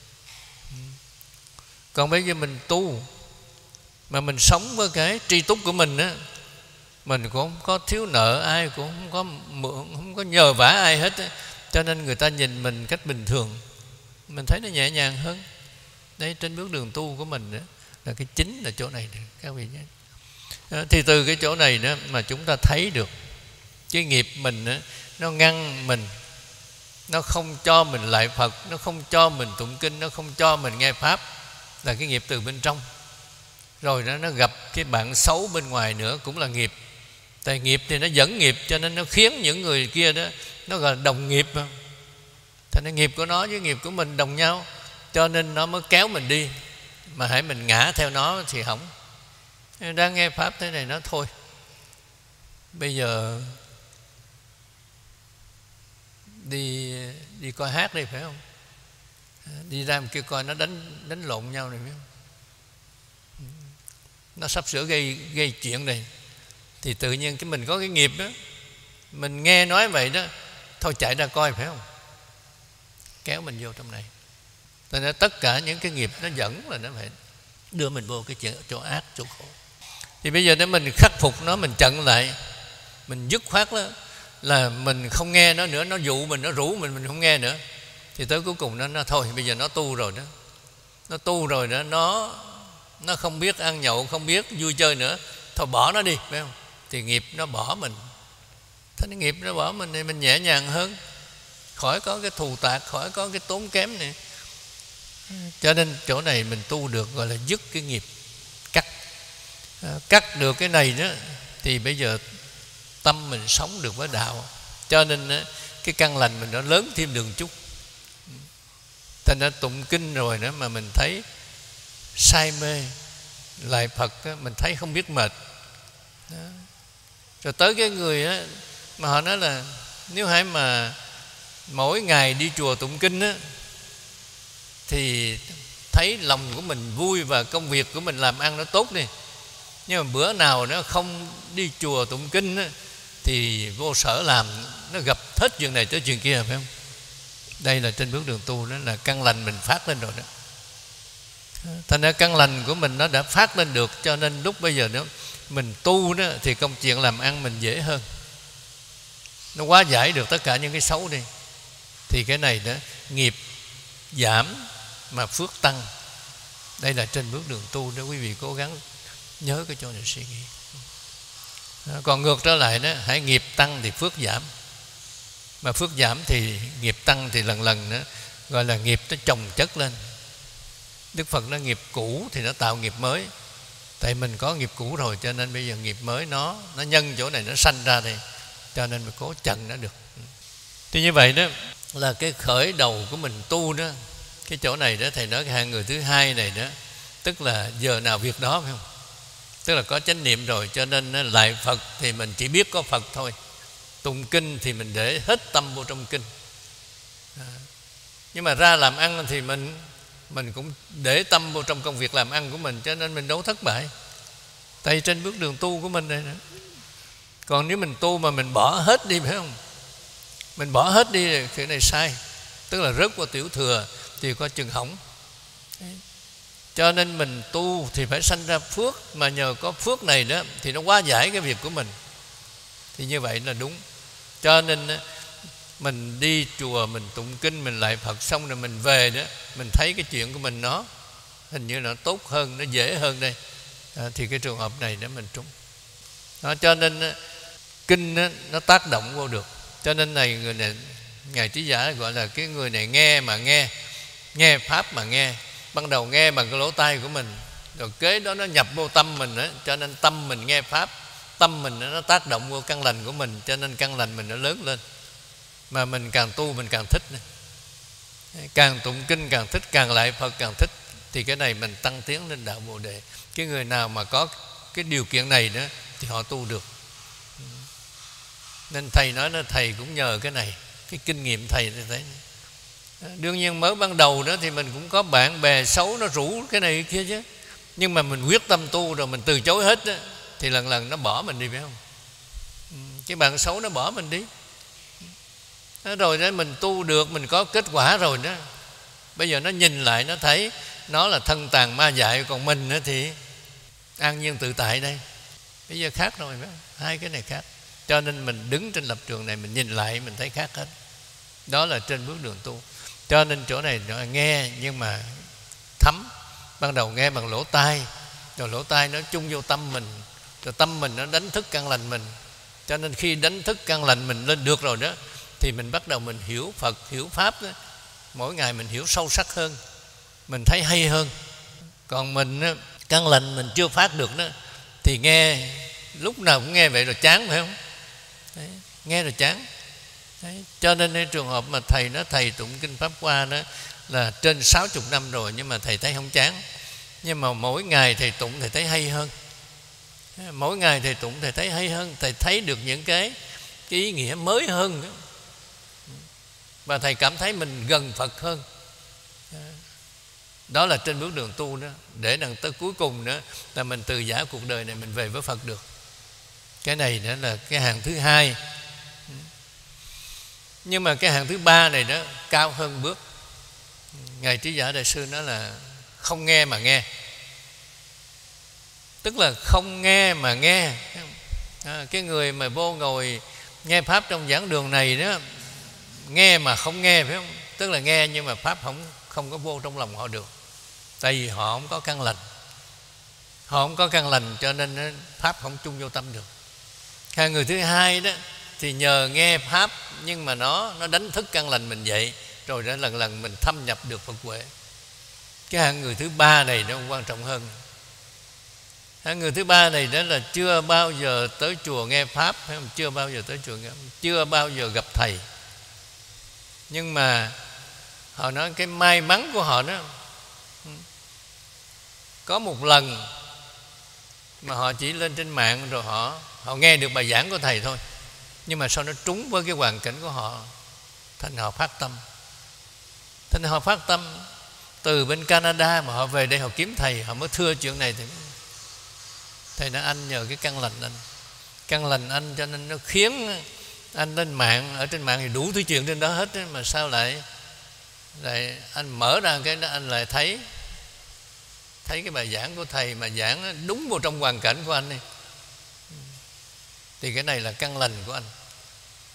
Còn bây giờ mình tu mà mình sống với cái tri túc của mình á, mình cũng không có thiếu nợ ai, cũng không có mượn, không có nhờ vả ai hết á. Cho nên người ta nhìn mình cách bình thường, mình thấy nó nhẹ nhàng hơn. Đấy, trên bước đường tu của mình đó, là cái chính là chỗ này các vị nhé. Thì từ cái chỗ này đó mà chúng ta thấy được cái nghiệp mình đó, nó ngăn mình, nó không cho mình lại Phật, nó không cho mình tụng kinh, nó không cho mình nghe Pháp, là cái nghiệp từ bên trong. Rồi đó nó gặp cái bạn xấu bên ngoài nữa cũng là nghiệp. Tại nghiệp thì nó dẫn nghiệp, cho nên nó khiến những người kia đó nó gọi là đồng nghiệp. Thành ra nghiệp của nó với nghiệp của mình đồng nhau, cho nên nó mới kéo mình đi. Mà hãy mình ngã theo nó thì hỏng. Đang nghe Pháp thế này nó thôi, bây giờ đi đi coi hát đi, phải không? Đi ra một kia coi nó đánh đánh lộn nhau này, phải không? Nó sắp sửa gây gây chuyện này, thì tự nhiên cái mình có cái nghiệp đó, mình nghe nói vậy đó, thôi chạy ra coi, phải không? Kéo mình vô trong này. Cho nên tất cả những cái nghiệp nó dẫn là nó phải đưa mình vô cái chỗ ác, chỗ khổ. Thì bây giờ nếu mình khắc phục nó, mình chặn lại, mình dứt khoát đó, là mình không nghe nó nữa. Nó dụ mình, nó rủ mình, mình không nghe nữa. Thì tới cuối cùng nó, nó thôi, bây giờ nó tu rồi đó, nó tu rồi đó, nó nó không biết ăn nhậu, không biết vui chơi nữa, thôi bỏ nó đi, phải không? Thì nghiệp nó bỏ mình. Thế nên nghiệp nó bỏ mình thì mình nhẹ nhàng hơn, khỏi có cái thù tạc, khỏi có cái tốn kém này. Cho nên chỗ này mình tu được gọi là dứt cái nghiệp, cắt cắt được cái này đó, thì bây giờ tâm mình sống được với đạo. Cho nên cái căn lành mình nó lớn thêm đường chút. Thành ra tụng kinh rồi đó mà mình thấy say mê lại Phật đó, mình thấy không biết mệt đó. Rồi tới cái người đó, mà họ nói là nếu hãy mà mỗi ngày đi chùa tụng kinh đó, thì thấy lòng của mình vui và công việc của mình làm ăn nó tốt đi. Nhưng mà bữa nào nó không đi chùa tụng kinh đó, thì vô sở làm, nó gặp hết chuyện này tới chuyện kia, phải không? Đây là trên bước đường tu, đó là căn lành mình phát lên rồi đó. Thành ra căn lành của mình nó đã phát lên được, cho nên lúc bây giờ đó mình tu đó, thì công chuyện làm ăn mình dễ hơn. nó hóa giải được tất cả những cái xấu đi, thì cái này đó nghiệp giảm mà phước tăng. Đây là trên bước đường tu đó, quý vị cố gắng nhớ cái chỗ này suy nghĩ. Còn ngược trở lại đó, hãy nghiệp tăng thì phước giảm, mà phước giảm thì nghiệp tăng, thì lần lần nữa gọi là nghiệp nó chồng chất lên. Đức Phật nói nghiệp cũ thì nó tạo nghiệp mới. Tại mình có nghiệp cũ rồi, cho nên bây giờ nghiệp mới nó nó nhân chỗ này, nó sanh ra đây, cho nên mình cố chặn nó được. Thì như vậy đó là cái khởi đầu của mình tu đó. Cái chỗ này đó thầy nói cái hạng người thứ hai này đó, tức là giờ nào việc đó, phải không? Tức là có chánh niệm rồi, cho nên lại Phật thì mình chỉ biết có Phật thôi. Tụng kinh thì mình để hết tâm vô trong kinh. À, nhưng mà ra làm ăn thì mình mình cũng để tâm vô trong công việc làm ăn của mình, cho nên mình đâu thất bại. Tại trên bước đường tu của mình này nữa. Còn nếu mình tu mà mình bỏ hết đi, phải không? Mình bỏ hết đi thì cái này sai. Tức là rớt qua tiểu thừa thì có chừng hỏng. Cho nên mình tu thì phải sanh ra phước, mà nhờ có phước này đó thì nó hóa giải cái việc của mình. Thì như vậy là đúng. Cho nên mình đi chùa, mình tụng kinh, mình lại Phật xong rồi mình về đó, mình thấy cái chuyện của mình nó hình như nó tốt hơn, nó dễ hơn đây. À, thì cái trường hợp này đó mình trúng. Đó, cho nên kinh đó, nó tác động vô được. Cho nên này người này, Ngài Trí Giả gọi là cái người này nghe mà nghe, nghe pháp mà nghe. Ban đầu nghe bằng cái lỗ tai của mình, rồi kế đó nó nhập vô tâm mình đó, cho nên tâm mình nghe pháp, tâm mình nó tác động vô căn lành của mình, cho nên căn lành mình nó lớn lên. Mà mình càng tu mình càng thích, càng tụng kinh càng thích, càng lại Phật càng thích. Thì cái này mình tăng tiến lên đạo Bồ Đề. Cái người nào mà có cái điều kiện này đó thì họ tu được. Nên thầy nói là thầy cũng nhờ cái này, cái kinh nghiệm thầy thì thấy. Đương nhiên mới ban đầu đó thì mình cũng có bạn bè xấu nó rủ cái này cái kia chứ. Nhưng mà mình quyết tâm tu rồi mình từ chối hết đó, thì lần lần nó bỏ mình đi, phải không? Cái bạn xấu nó bỏ mình đi. Rồi đó mình tu được, mình có kết quả rồi đó. Bây giờ nó nhìn lại nó thấy nó là thân tàn ma dại, còn mình đó thì an nhiên tự tại đây. Bây giờ khác rồi, phải không? Hai cái này khác. Cho nên mình đứng trên lập trường này, mình nhìn lại mình thấy khác hết. Đó là trên bước đường tu. Cho nên chỗ này nó nghe nhưng mà thấm. Ban đầu nghe bằng lỗ tai, rồi lỗ tai nó chung vô tâm mình, rồi tâm mình nó đánh thức căn lành mình. Cho nên khi đánh thức căn lành mình lên được rồi đó, thì mình bắt đầu mình hiểu Phật, hiểu Pháp đó. Mỗi ngày mình hiểu sâu sắc hơn, mình thấy hay hơn. Còn mình đó, căn lành mình chưa phát được đó, thì nghe lúc nào cũng nghe vậy rồi chán, phải không? Đấy, nghe rồi chán. Đấy, cho nên cái trường hợp mà thầy nói thầy tụng kinh Pháp Hoa đó là trên sáu mươi năm rồi, nhưng mà thầy thấy không chán. Nhưng mà mỗi ngày thầy tụng thầy thấy hay hơn. Mỗi ngày thầy tụng thầy thấy hay hơn, thầy thấy được những cái, cái ý nghĩa mới hơn đó. Và thầy cảm thấy mình gần Phật hơn. Đó là trên bước đường tu đó. Để đằng tới cuối cùng nữa là mình từ giã cuộc đời này mình về với Phật được. Cái này đó là cái hàng thứ hai. Nhưng mà cái hàng thứ ba này đó cao hơn bước. Ngài Trí Giả Đại Sư nói là không nghe mà nghe. Tức là không nghe mà nghe. À, cái người mà vô ngồi nghe Pháp trong giảng đường này đó, nghe mà không nghe, phải không? Tức là nghe nhưng mà Pháp không, không có vô trong lòng họ được. Tại vì họ không có căn lành. Họ không có căn lành cho nên Pháp không chung vô tâm được. Hai người thứ hai đó thì nhờ nghe Pháp, nhưng mà nó nó đánh thức căn lành mình dậy, rồi đó lần lần mình thâm nhập được Phật huệ. Cái hạng người thứ ba này nó quan trọng hơn. Hạng người thứ ba này đó là chưa bao giờ tới chùa nghe Pháp, phải không? Chưa bao giờ tới chùa nghe, chưa bao giờ gặp thầy. Nhưng mà họ nói cái may mắn của họ đó, có một lần mà họ chỉ lên trên mạng rồi họ họ nghe được bài giảng của thầy thôi, nhưng mà sao nó trúng với cái hoàn cảnh của họ, thành họ phát tâm. Thành họ phát tâm từ bên Canada mà họ về đây họ kiếm thầy, họ mới thưa chuyện này. Thì thầy nói anh nhờ cái căn lành anh, căn lành anh cho nên nó khiến anh lên mạng. Ở trên mạng thì đủ thứ chuyện trên đó hết ấy, mà sao lại lại anh mở ra cái đó anh lại thấy thấy cái bài giảng của thầy mà giảng đúng vào trong hoàn cảnh của anh đi. Thì cái này là căn lành của anh.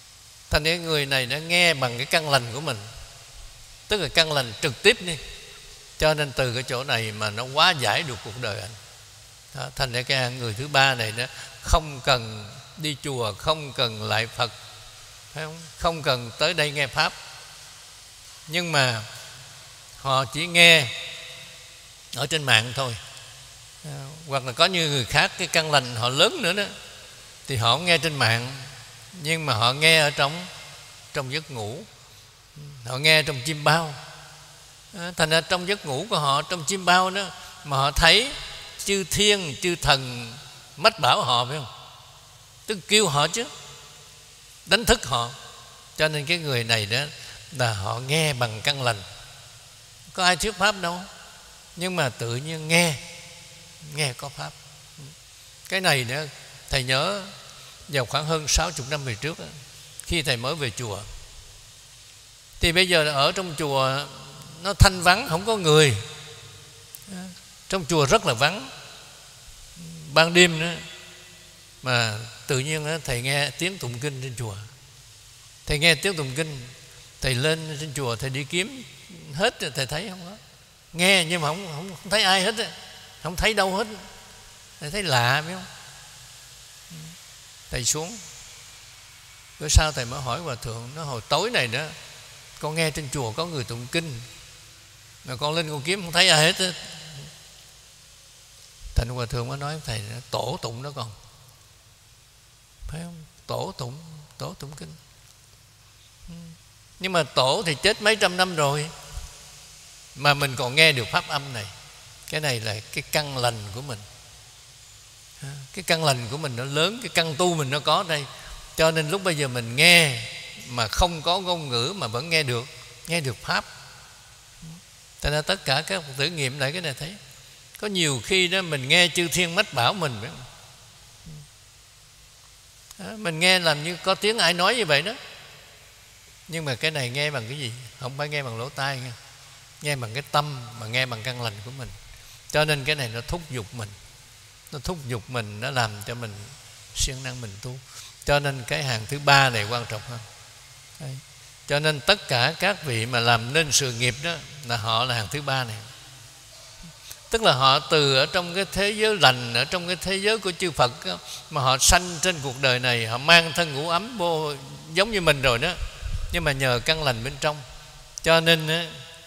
Thành cái người này nó nghe bằng cái căn lành của mình, tức là căn lành trực tiếp đi, cho nên từ cái chỗ này mà nó hóa giải được cuộc đời anh. Đó, thành ra cái người thứ ba này nó không cần đi chùa, không cần lại Phật, phải không? Không cần tới đây nghe Pháp, nhưng mà họ chỉ nghe ở trên mạng thôi. À, hoặc là có như người khác cái căn lành họ lớn nữa đó, thì họ không nghe trên mạng, nhưng mà họ nghe ở trong trong giấc ngủ, họ nghe trong chim bao. À, thành ra trong giấc ngủ của họ, trong chim bao đó, mà họ thấy chư thiên chư thần mách bảo họ, phải không? Tức kêu họ chứ, đánh thức họ. Cho nên cái người này đó là họ nghe bằng căn lành, có ai thuyết pháp đâu, nhưng mà tự nhiên nghe nghe có pháp. Cái này nữa thầy nhớ vào khoảng hơn sáu mươi năm về trước đó, khi thầy mới về chùa, thì bây giờ ở trong chùa nó thanh vắng, không có người. Trong chùa rất là vắng, ban đêm nữa, mà tự nhiên đó, thầy nghe tiếng tụng kinh trên chùa. Thầy nghe tiếng tụng kinh, thầy lên trên chùa, thầy đi kiếm hết, thầy thấy không có. Nghe nhưng mà không, không, không thấy ai hết, không thấy đâu hết. Thầy thấy lạ, biết không? Thầy xuống, bữa sau thầy mới hỏi hòa thượng, nó hồi tối này đó con nghe trên chùa có người tụng kinh, mà con lên con kiếm không thấy ai hết á. Thành hòa thượng mới nói thầy, tổ tụng đó con, phải không? Tổ tụng, tổ tụng kinh. Nhưng mà tổ thì chết mấy trăm năm rồi, mà mình còn nghe được pháp âm này. Cái này là cái căn lành của mình. Cái căn lành của mình nó lớn, cái căn tu mình nó có đây. Cho nên lúc bây giờ mình nghe mà không có ngôn ngữ mà vẫn nghe được, nghe được pháp. Thành ra tất cả các thử nghiệm lại cái này thấy, có nhiều khi đó mình nghe chư thiên mách bảo mình, phải không? Đó, mình nghe làm như có tiếng ai nói như vậy đó. Nhưng mà cái này nghe bằng cái gì? Không phải nghe bằng lỗ tai nghe, nghe bằng cái tâm, mà nghe bằng căn lành của mình. Cho nên cái này nó thúc giục mình, nó thúc giục mình, nó làm cho mình siêng năng mình tu. Cho nên cái hàng thứ ba này quan trọng hơn. Đấy. Cho nên tất cả các vị mà làm nên sự nghiệp đó là họ là hàng thứ ba này. Tức là họ từ ở trong cái thế giới lành, ở trong cái thế giới của chư Phật đó, mà họ sanh trên cuộc đời này, họ mang thân ngũ ấm vô giống như mình rồi đó, nhưng mà nhờ căn lành bên trong, cho nên đó,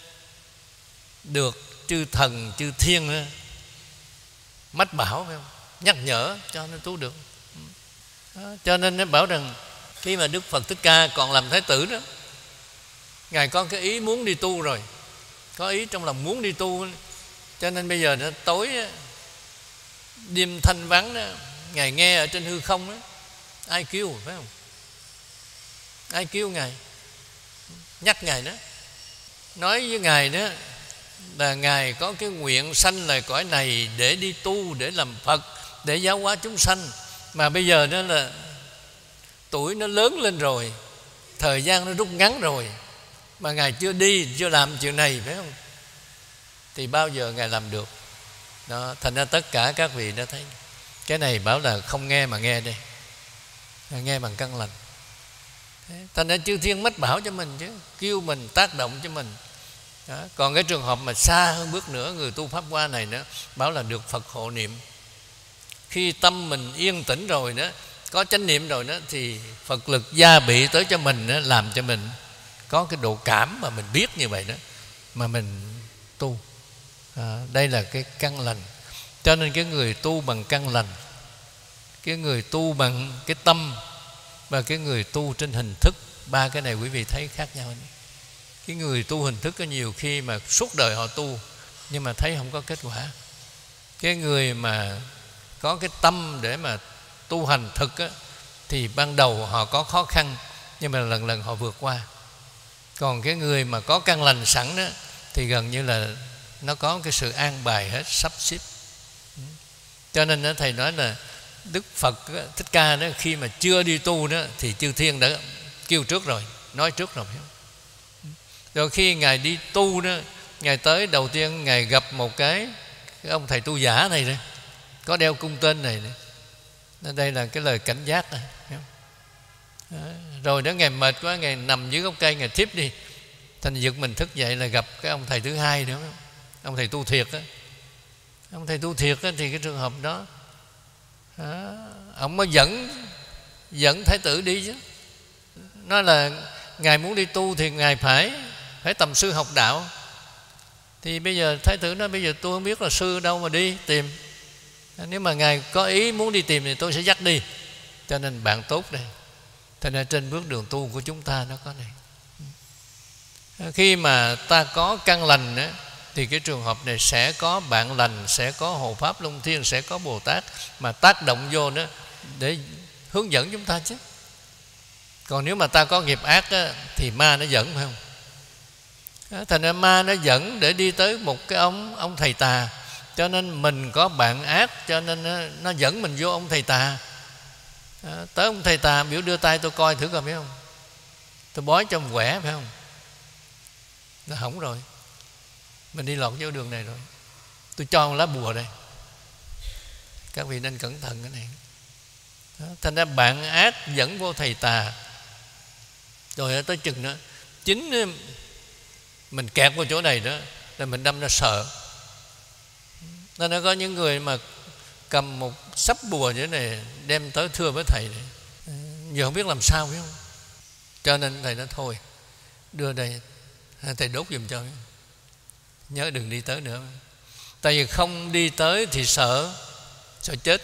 được chư thần chư thiên đó, mách bảo, phải không? Nhắc nhở cho nên tu được. Đó, cho nên nó bảo rằng khi mà Đức Phật Thích Ca còn làm Thái tử đó, Ngài có cái ý muốn đi tu rồi, có ý trong lòng muốn đi tu. Cho nên bây giờ nó tối đêm thanh vắng đó, Ngài nghe ở trên hư không đó, ai kêu, phải không? Ai kêu Ngài, nhắc Ngài đó, nói với Ngài đó là Ngài có cái nguyện sanh lại cõi này để đi tu, để làm Phật, để giáo hóa chúng sanh. Mà bây giờ đó là tuổi nó lớn lên rồi, thời gian nó rút ngắn rồi, mà Ngài chưa đi, chưa làm chuyện này, phải không? Thì bao giờ Ngài làm được? Đó, thành ra tất cả các vị đã thấy cái này bảo là không nghe mà nghe đây, nghe bằng căn lành. Thành ra chư thiên mách bảo cho mình chứ, kêu mình, tác động cho mình. Đó. Còn cái trường hợp mà xa hơn bước nữa, người tu Pháp Hoa này nữa, bảo là được Phật hộ niệm. Khi tâm mình yên tĩnh rồi đó, có chánh niệm rồi đó, thì Phật lực gia bị tới cho mình đó, làm cho mình có cái độ cảm mà mình biết như vậy đó, mà mình tu. À, đây là cái căn lành. Cho nên cái người tu bằng căn lành, cái người tu bằng cái tâm, và cái người tu trên hình thức, ba cái này quý vị thấy khác nhau. Cái người tu hình thức có nhiều khi mà suốt đời họ tu nhưng mà thấy không có kết quả. Cái người mà có cái tâm để mà tu hành thực á, thì ban đầu họ có khó khăn nhưng mà lần lần họ vượt qua. Còn cái người mà có căn lành sẵn đó thì gần như là nó có cái sự an bài hết, sắp xếp. Cho nên đó, thầy nói là Đức Phật Thích Ca đó, khi mà chưa đi tu đó thì chư thiên đã kêu trước rồi, nói trước rồi. Rồi khi Ngài đi tu đó, Ngài tới đầu tiên Ngài gặp một cái, cái ông thầy tu giả này đây, có đeo cung tên này, này. Đây là cái lời cảnh giác này. Rồi đó ngày mệt quá, ngày nằm dưới gốc cây, ngày thiếp đi, thành giật mình thức dậy là gặp cái ông thầy thứ hai nữa, ông thầy tu thiệt á. Ông thầy tu thiệt á, thì cái trường hợp đó, đó ông mới dẫn dẫn thái tử đi chứ. Nói là ngài muốn đi tu thì ngài phải phải tầm sư học đạo. Thì bây giờ thái tử nói bây giờ tôi không biết là sư đâu mà đi tìm, nếu mà ngài có ý muốn đi tìm thì tôi sẽ dắt đi. Cho nên bạn tốt đây. Cho nên trên bước đường tu của chúng ta nó có này. Khi mà ta có căn lành á, thì cái trường hợp này sẽ có bạn lành, sẽ có hộ pháp Long Thiên, sẽ có Bồ Tát mà tác động vô đó để hướng dẫn chúng ta chứ. Còn nếu mà ta có nghiệp ác á, thì ma nó dẫn, phải không? Thành ra ma nó dẫn để đi tới một cái ông ông thầy tà. Cho nên mình có bạn ác, cho nên nó, nó dẫn mình vô ông thầy tà. À, tới ông thầy tà biểu đưa tay tôi coi thử coi, phải không? Tôi bói cho ông quẻ, phải không? Nó hỏng rồi, mình đi lọt vô đường này rồi. Tôi cho ông lá bùa đây, các vị nên cẩn thận cái này. Đó, thành ra bạn ác dẫn vô thầy tà. Rồi tới chừng đó chính mình kẹt vào chỗ này đó là mình đâm ra sợ. Nên nó có những người mà cầm một sắp bùa như thế này đem tới thưa với thầy này, giờ không biết làm sao, phải không? Cho nên thầy nói thôi đưa đây, thầy đốt giùm cho, nhớ đừng đi tới nữa. Tại vì không đi tới thì sợ sợ chết,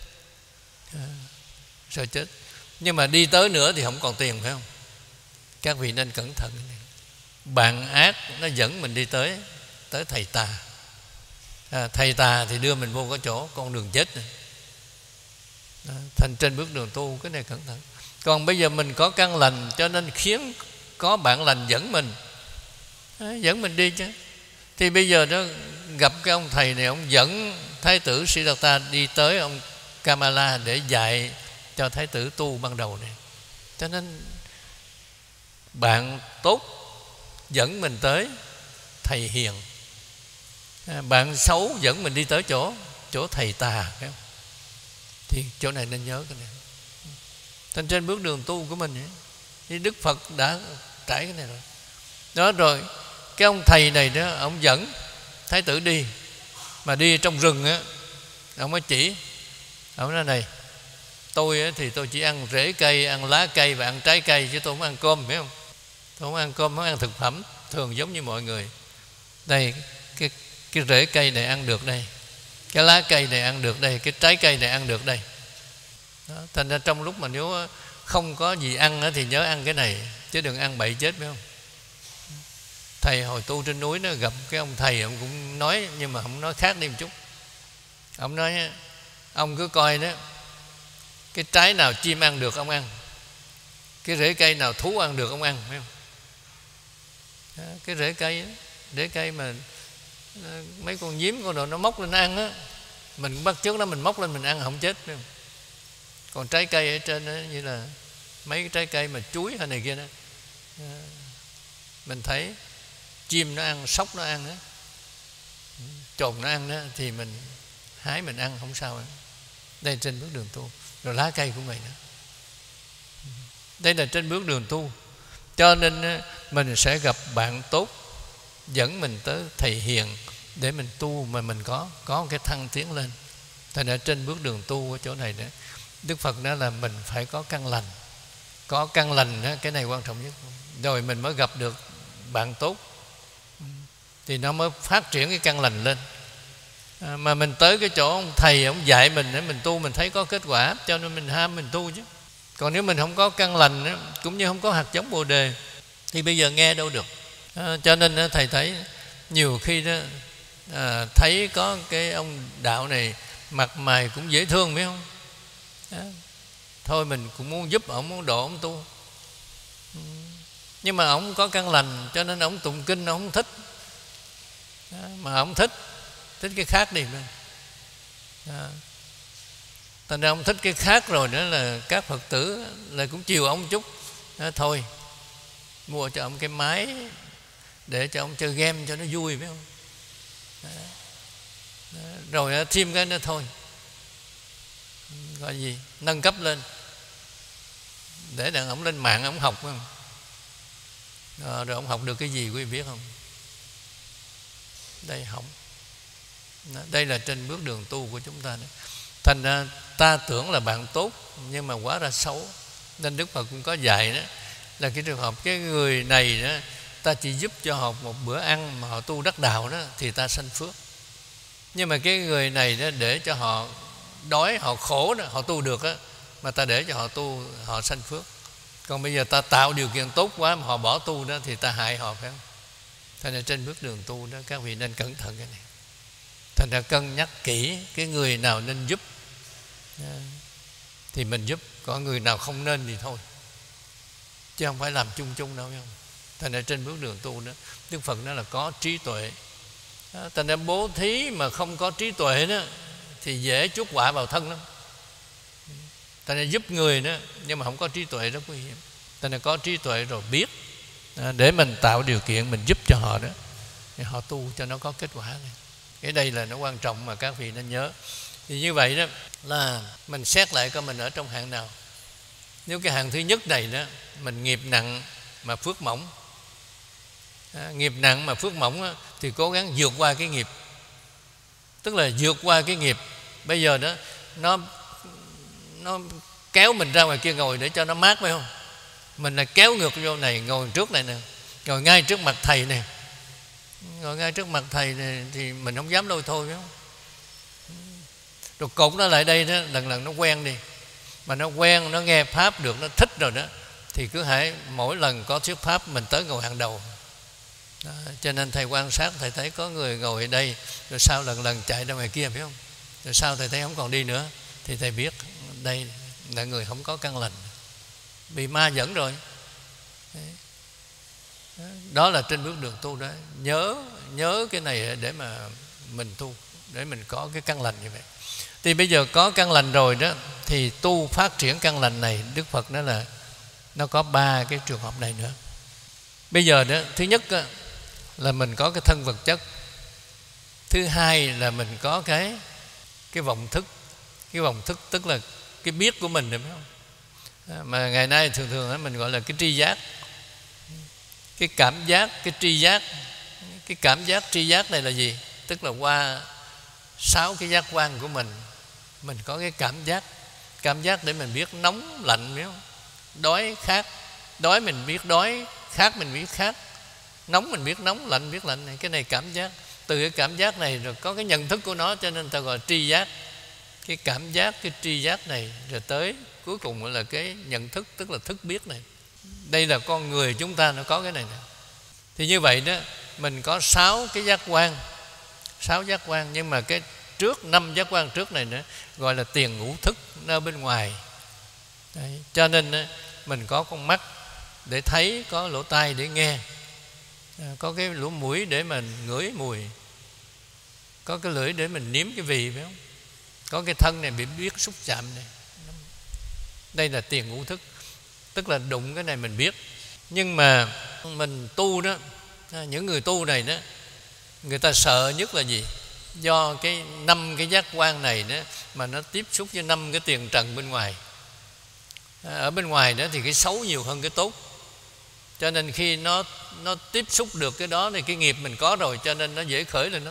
sợ chết. Nhưng mà đi tới nữa thì không còn tiền, phải không? Các vị nên cẩn thận. Bạn ác nó dẫn mình đi tới tới thầy tà. À, thầy tà thì đưa mình vô cái chỗ con đường chết này. Đó, thành trên bước đường tu cái này cẩn thận. Còn bây giờ mình có căn lành, cho nên khiến có bạn lành dẫn mình, à, dẫn mình đi chứ. Thì bây giờ đó gặp cái ông thầy này, ông dẫn thái tử Siddhartha đi tới ông Kamala để dạy cho thái tử tu ban đầu này. Cho nên bạn tốt dẫn mình tới thầy hiền, bạn xấu dẫn mình đi tới chỗ chỗ thầy tà, phải không? Thì chỗ này nên nhớ cái này. Trên trên bước đường tu của mình ấy, thì Đức Phật đã trải cái này rồi. Đó, rồi cái ông thầy này đó, ông dẫn thái tử đi, mà đi trong rừng á, ông mới chỉ, ông nói này, tôi á, thì tôi chỉ ăn rễ cây, ăn lá cây và ăn trái cây, chứ tôi không ăn cơm, phải không? Tôi không ăn cơm, không ăn thực phẩm thường giống như mọi người. Đây, cái, cái rễ cây này ăn được đây, cái lá cây này ăn được đây, cái trái cây này ăn được đây. Đó, thành ra trong lúc mà nếu không có gì ăn á, thì nhớ ăn cái này, chứ đừng ăn bậy chết, phải không? Thầy hồi tu trên núi nó gặp cái ông thầy, ông cũng nói, nhưng mà không nói khác đi một chút. Ông nói ông cứ coi đó, cái trái nào chim ăn được ông ăn, cái rễ cây nào thú ăn được ông ăn, phải không? Đó, cái rễ cây đó, rễ cây mà mấy con nhím con đồ nó móc lên ăn á, mình cũng bắt chước nó, mình móc lên mình ăn không chết, phải không? Còn trái cây ở trên đó, như là mấy cái trái cây mà chuối hay này kia đó, mình thấy chim nó ăn, sóc nó ăn đó, trồn nó ăn đó, thì mình hái mình ăn không sao. Đây trên bước đường tu. Rồi lá cây cũng vậy nữa. Đây là trên bước đường tu. Cho nên mình sẽ gặp bạn tốt dẫn mình tới thầy hiền để mình tu, mà mình có có một cái thăng tiến lên. Thành ra trên bước đường tu ở chỗ này đó, Đức Phật nói là mình phải có căn lành. Có căn lành đó, cái này quan trọng nhất. Rồi mình mới gặp được bạn tốt, thì nó mới phát triển cái căn lành lên. À, mà mình tới cái chỗ ông thầy, ông dạy mình để mình tu, mình thấy có kết quả, cho nên mình ham mình tu chứ. Còn nếu mình không có căn lành đó, cũng như không có hạt giống Bồ Đề, thì bây giờ nghe đâu được. À, cho nên thầy thấy nhiều khi đó, à, thấy có cái ông đạo này mặt mày cũng dễ thương, phải không? À, thôi mình cũng muốn giúp ổng, muốn độ ổng tu, nhưng mà ổng có căn lành, cho nên ổng tụng kinh ổng không thích. Đó, mà ổng thích thích cái khác đi. Đó. Thành ra ông thích cái khác rồi đó, là các Phật tử là cũng chiều ông chút. Đó, thôi mua cho ông cái máy để cho ông chơi game cho nó vui, phải không? Đó. Đó. Rồi thêm cái nữa thôi, gọi gì, nâng cấp lên Để đàn ông lên mạng ông học không? Rồi, rồi ông học được cái gì quý vị biết không? Đây không. Đây là trên bước đường tu của chúng ta đấy. Thành ra ta tưởng là bạn tốt nhưng mà quá ra xấu. Nên Đức Phật cũng có dạy đó, là cái trường hợp cái người này đó, ta chỉ giúp cho họ một bữa ăn mà họ tu đắc đạo đó thì ta sanh phước. Nhưng mà cái người này đó, để cho họ đói, họ khổ đó, họ tu được đó, mà ta để cho họ tu, họ sanh phước. Còn bây giờ ta tạo điều kiện tốt quá mà họ bỏ tu đó thì ta hại họ, phải không? Thành ra trên bước đường tu đó các vị nên cẩn thận cái này. Thành ra cân nhắc kỹ cái người nào nên giúp thì mình giúp, còn người nào không nên thì thôi, chứ không phải làm chung chung đâu, phải không? Thành ra trên bước đường tu đó, Đức Phật nói là có trí tuệ. Thành ra bố thí mà không có trí tuệ đó thì dễ chuốc họa vào thân lắm. Thành ra giúp người đó nhưng mà không có trí tuệ rất nguy hiểm. Thành ra có trí tuệ rồi biết để mình tạo điều kiện mình giúp cho họ đó, để họ tu cho nó có kết quả này. Cái đây là nó quan trọng mà các vị nên nhớ. Thì như vậy đó là mình xét lại coi mình ở trong hạng nào. Nếu cái hạng thứ nhất này đó, mình nghiệp nặng mà phước mỏng, à, nghiệp nặng mà phước mỏng đó, thì cố gắng vượt qua cái nghiệp. Tức là vượt qua cái nghiệp. Bây giờ đó nó nó kéo mình ra ngoài kia ngồi để cho nó mát, phải không? Mình lại kéo ngược vô này, ngồi trước này nè, ngồi ngay trước mặt thầy nè, ngồi ngay trước mặt thầy này thì mình không dám lôi thôi, phải không? Rồi cột nó lại đây đó, lần lần nó quen đi. Mà nó quen, nó nghe Pháp được, nó thích rồi đó, thì cứ hãy mỗi lần có thuyết Pháp mình tới ngồi hàng đầu đó. Cho nên thầy quan sát, thầy thấy có người ngồi ở đây, rồi sau lần lần chạy ra ngoài kia, phải không? Rồi sau thầy thấy không còn đi nữa, thì thầy biết đây là người không có căn lành, bị ma dẫn rồi. Đó là trên bước đường tu đó. Nhớ nhớ cái này để mà mình tu, để mình có cái căn lành như vậy. Thì bây giờ có căn lành rồi đó, thì tu phát triển căn lành này, Đức Phật nói là nó có ba cái trường hợp này nữa. Bây giờ đó, thứ nhất đó, là mình có cái thân vật chất. Thứ hai là mình có cái cái vọng thức. Cái vọng thức tức là cái biết của mình, phải không? Mà ngày nay thường thường mình gọi là cái tri giác. Cái cảm giác, cái tri giác. Cái cảm giác tri giác này là gì? Tức là qua sáu cái giác quan của mình, mình có cái cảm giác. Cảm giác để mình biết nóng, lạnh, phải không? Đói, khát. Đói mình biết đói, khát mình biết khát, nóng mình biết nóng, lạnh biết lạnh. Cái này cảm giác. Từ cái cảm giác này rồi có cái nhận thức của nó, cho nên ta gọi tri giác. Cái cảm giác, cái tri giác này, rồi tới cuối cùng là cái nhận thức, tức là thức biết này. Đây là con người chúng ta nó có cái này nè. Thì như vậy đó, mình có sáu cái giác quan, sáu giác quan. Nhưng mà cái trước năm giác quan trước này nữa gọi là tiền ngũ thức, nơi bên ngoài. Đấy. Cho nên mình có con mắt để thấy, có lỗ tai để nghe, có cái lỗ mũi để mình ngửi mùi, có cái lưỡi để mình nếm cái vị, phải không? Có cái thân này bị biết xúc chạm này. Đây là tiền ngũ thức, tức là đụng cái này mình biết. Nhưng mà mình tu đó, những người tu này đó, người ta sợ nhất là gì? Do cái năm cái giác quan này đó mà nó tiếp xúc với năm cái tiền trần bên ngoài. Ở bên ngoài đó thì cái xấu nhiều hơn cái tốt. Cho nên khi nó nó tiếp xúc được cái đó thì cái nghiệp mình có rồi, cho nên nó dễ khởi lên lắm.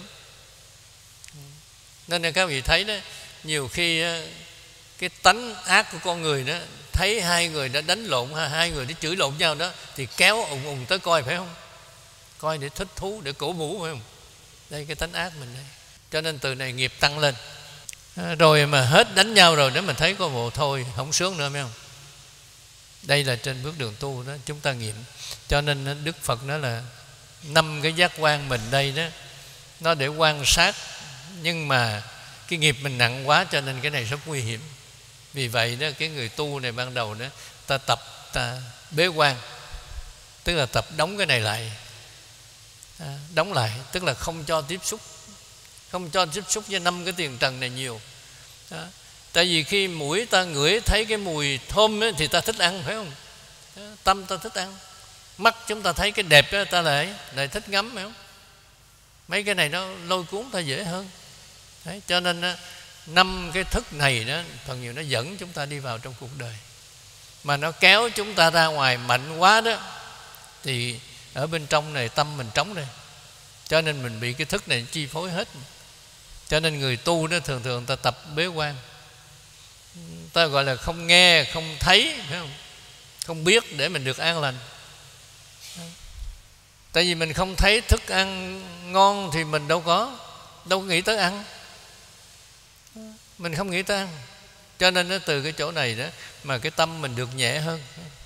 Nên là các vị thấy đó, nhiều khi cái tánh ác của con người đó, thấy hai người đã đánh lộn, hai người đã chửi lộn nhau đó, thì kéo ùng ùng tới coi, phải không? Coi để thích thú, để cổ vũ, phải không? Đây cái tánh ác mình đây. Cho nên từ này nghiệp tăng lên. Rồi mà hết đánh nhau rồi đó, mình thấy có bộ thôi, không sướng nữa, phải không? Đây là trên bước đường tu đó, chúng ta nghiệm. Cho nên Đức Phật nói là năm cái giác quan mình đây đó, nó để quan sát. Nhưng mà cái nghiệp mình nặng quá, cho nên cái này rất nguy hiểm. Vì vậy đó, cái người tu này ban đầu đó, ta tập ta bế quan, tức là tập đóng cái này lại, à, đóng lại, tức là không cho tiếp xúc, không cho tiếp xúc với năm cái tiền trần này nhiều. Đó. Tại vì khi mũi ta ngửi thấy cái mùi thơm ấy, thì ta thích ăn, phải không? Đó. Tâm ta thích ăn. Mắt chúng ta thấy cái đẹp đó, ta lại lại thích ngắm, phải không? Mấy cái này nó lôi cuốn ta dễ hơn. Đấy, cho nên năm cái thức này đó, phần nhiều nó dẫn chúng ta đi vào trong cuộc đời. mà nó kéo chúng ta ra ngoài mạnh quá đó, thì ở bên trong này tâm mình trống đây, cho nên mình bị cái thức này chi phối hết. Cho nên người tu đó thường thường ta tập bế quan, ta gọi là không nghe, không thấy, phải không? Không biết để mình được an lành. Tại vì mình không thấy thức ăn ngon thì mình đâu có đâu có nghĩ tới ăn, mình không nghĩ tới ăn. Cho nên nó từ cái chỗ này đó mà cái tâm mình được nhẹ hơn.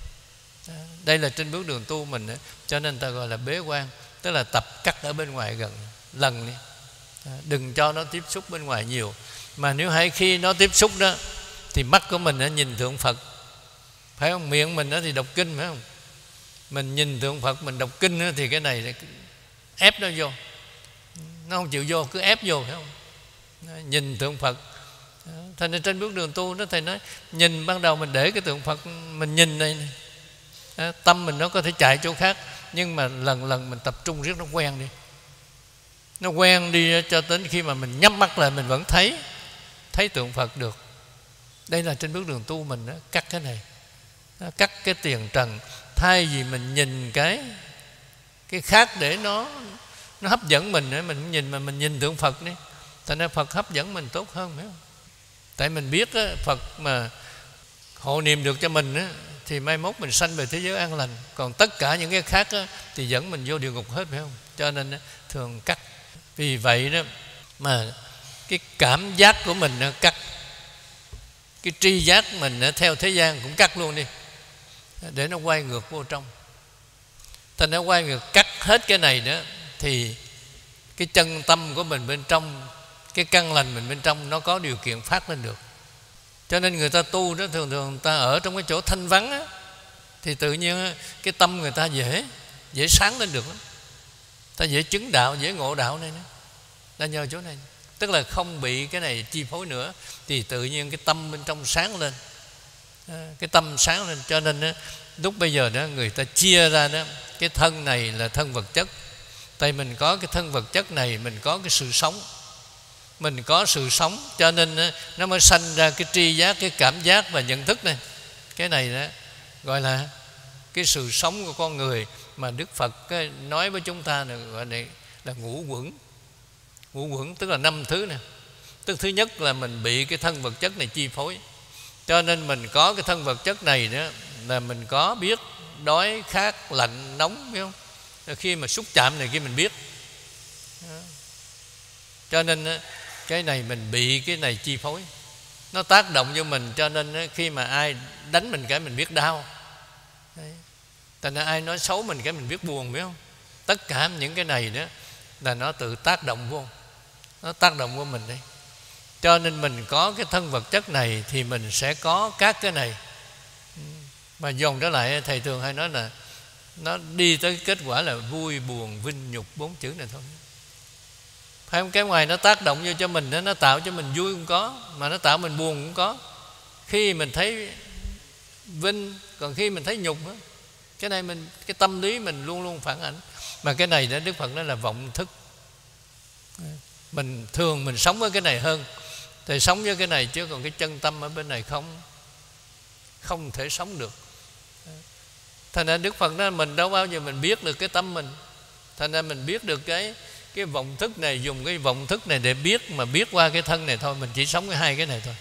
Đây là trên bước đường tu mình đó. Cho nên ta gọi là bế quan, tức là tập cắt ở bên ngoài gần lần đi, đừng cho nó tiếp xúc bên ngoài nhiều. Mà nếu hay khi nó tiếp xúc đó thì mắt của mình nó nhìn Thượng Phật, phải không? Miệng mình đó thì đọc kinh, phải không? Mình nhìn Thượng Phật, mình đọc kinh đó, thì cái này ép nó vô, nó không chịu vô, cứ ép vô, phải không? Nhìn Thượng Phật. Thành nên trên bước đường tu đó, thầy nói nhìn ban đầu mình để cái Tượng Phật mình nhìn này, này. Tâm mình nó có thể chạy chỗ khác, nhưng mà lần lần mình tập trung riết nó quen đi, nó quen đi cho đến khi mà mình nhắm mắt lại mình vẫn thấy thấy Tượng Phật được. Đây là trên bước đường tu mình đó, cắt cái này, cắt cái tiền trần. Thay vì mình nhìn cái cái khác để nó nó hấp dẫn mình, mình không nhìn mà mình nhìn Tượng Phật đi, thành ra Phật hấp dẫn mình tốt hơn, phải không? Tại mình biết á, Phật mà hộ niệm được cho mình á, thì mai mốt mình sanh về thế giới an lành. Còn tất cả những cái khác á, thì dẫn mình vô địa ngục hết, phải không? Cho nên á, thường cắt. Vì vậy đó mà cái cảm giác của mình nó cắt, cái tri giác mình á, theo thế gian cũng cắt luôn đi, để nó quay ngược vô trong. Thành nó quay ngược, cắt hết cái này đó, thì cái chân tâm của mình bên trong, cái căn lành mình bên trong nó có điều kiện phát lên được. Cho nên người ta tu đó, thường thường người ta ở trong cái chỗ thanh vắng á, thì tự nhiên cái tâm người ta dễ dễ sáng lên được lắm. Ta dễ chứng đạo, dễ ngộ đạo này nữa, là nhờ chỗ này. Tức là không bị cái này chi phối nữa, thì tự nhiên cái tâm bên trong sáng lên, cái tâm sáng lên. Cho nên đó, lúc bây giờ đó người ta chia ra đó, cái thân này là thân vật chất. Tại mình có cái thân vật chất này, mình có cái sự sống, mình có sự sống, cho nên nó mới sanh ra cái tri giác, cái cảm giác và nhận thức này. Cái này đó gọi là cái sự sống của con người, mà Đức Phật nói với chúng ta là gọi này là ngũ quẩn. Ngũ quẩn tức là năm thứ nè. Tức thứ nhất là mình bị cái thân vật chất này chi phối, cho nên mình có cái thân vật chất này đó là mình có biết đói, khát, lạnh, nóng, biết không? Khi mà xúc chạm này kia mình biết. Cho nên cái này mình bị cái này chi phối, nó tác động vô mình. Cho nên khi mà ai đánh mình cái mình biết đau. Thành ra ai nói xấu mình cái mình biết buồn, biết không? Tất cả những cái này đó là nó tự tác động vô, nó tác động vô mình đấy. Cho nên mình có cái thân vật chất này thì mình sẽ có các cái này. Mà dồn trở lại, thầy thường hay nói là nó đi tới kết quả là vui, buồn, vinh, nhục, bốn chữ này thôi. Phải không? Cái ngoài nó tác động vô cho mình đó, nó tạo cho mình vui cũng có, mà nó tạo mình buồn cũng có. Khi mình thấy vinh, còn khi mình thấy nhục đó. Cái này mình, cái tâm lý mình luôn luôn phản ảnh. Mà cái này đó Đức Phật nói là vọng thức. Mình thường mình sống với cái này hơn, thì sống với cái này, chứ còn cái chân tâm ở bên này không không thể sống được. Thành ra Đức Phật nói mình đâu bao giờ mình biết được cái tâm mình. Thành ra mình biết được cái cái vọng thức này, dùng cái vọng thức này để biết, mà biết qua cái thân này thôi. Mình chỉ sống với hai cái này thôi.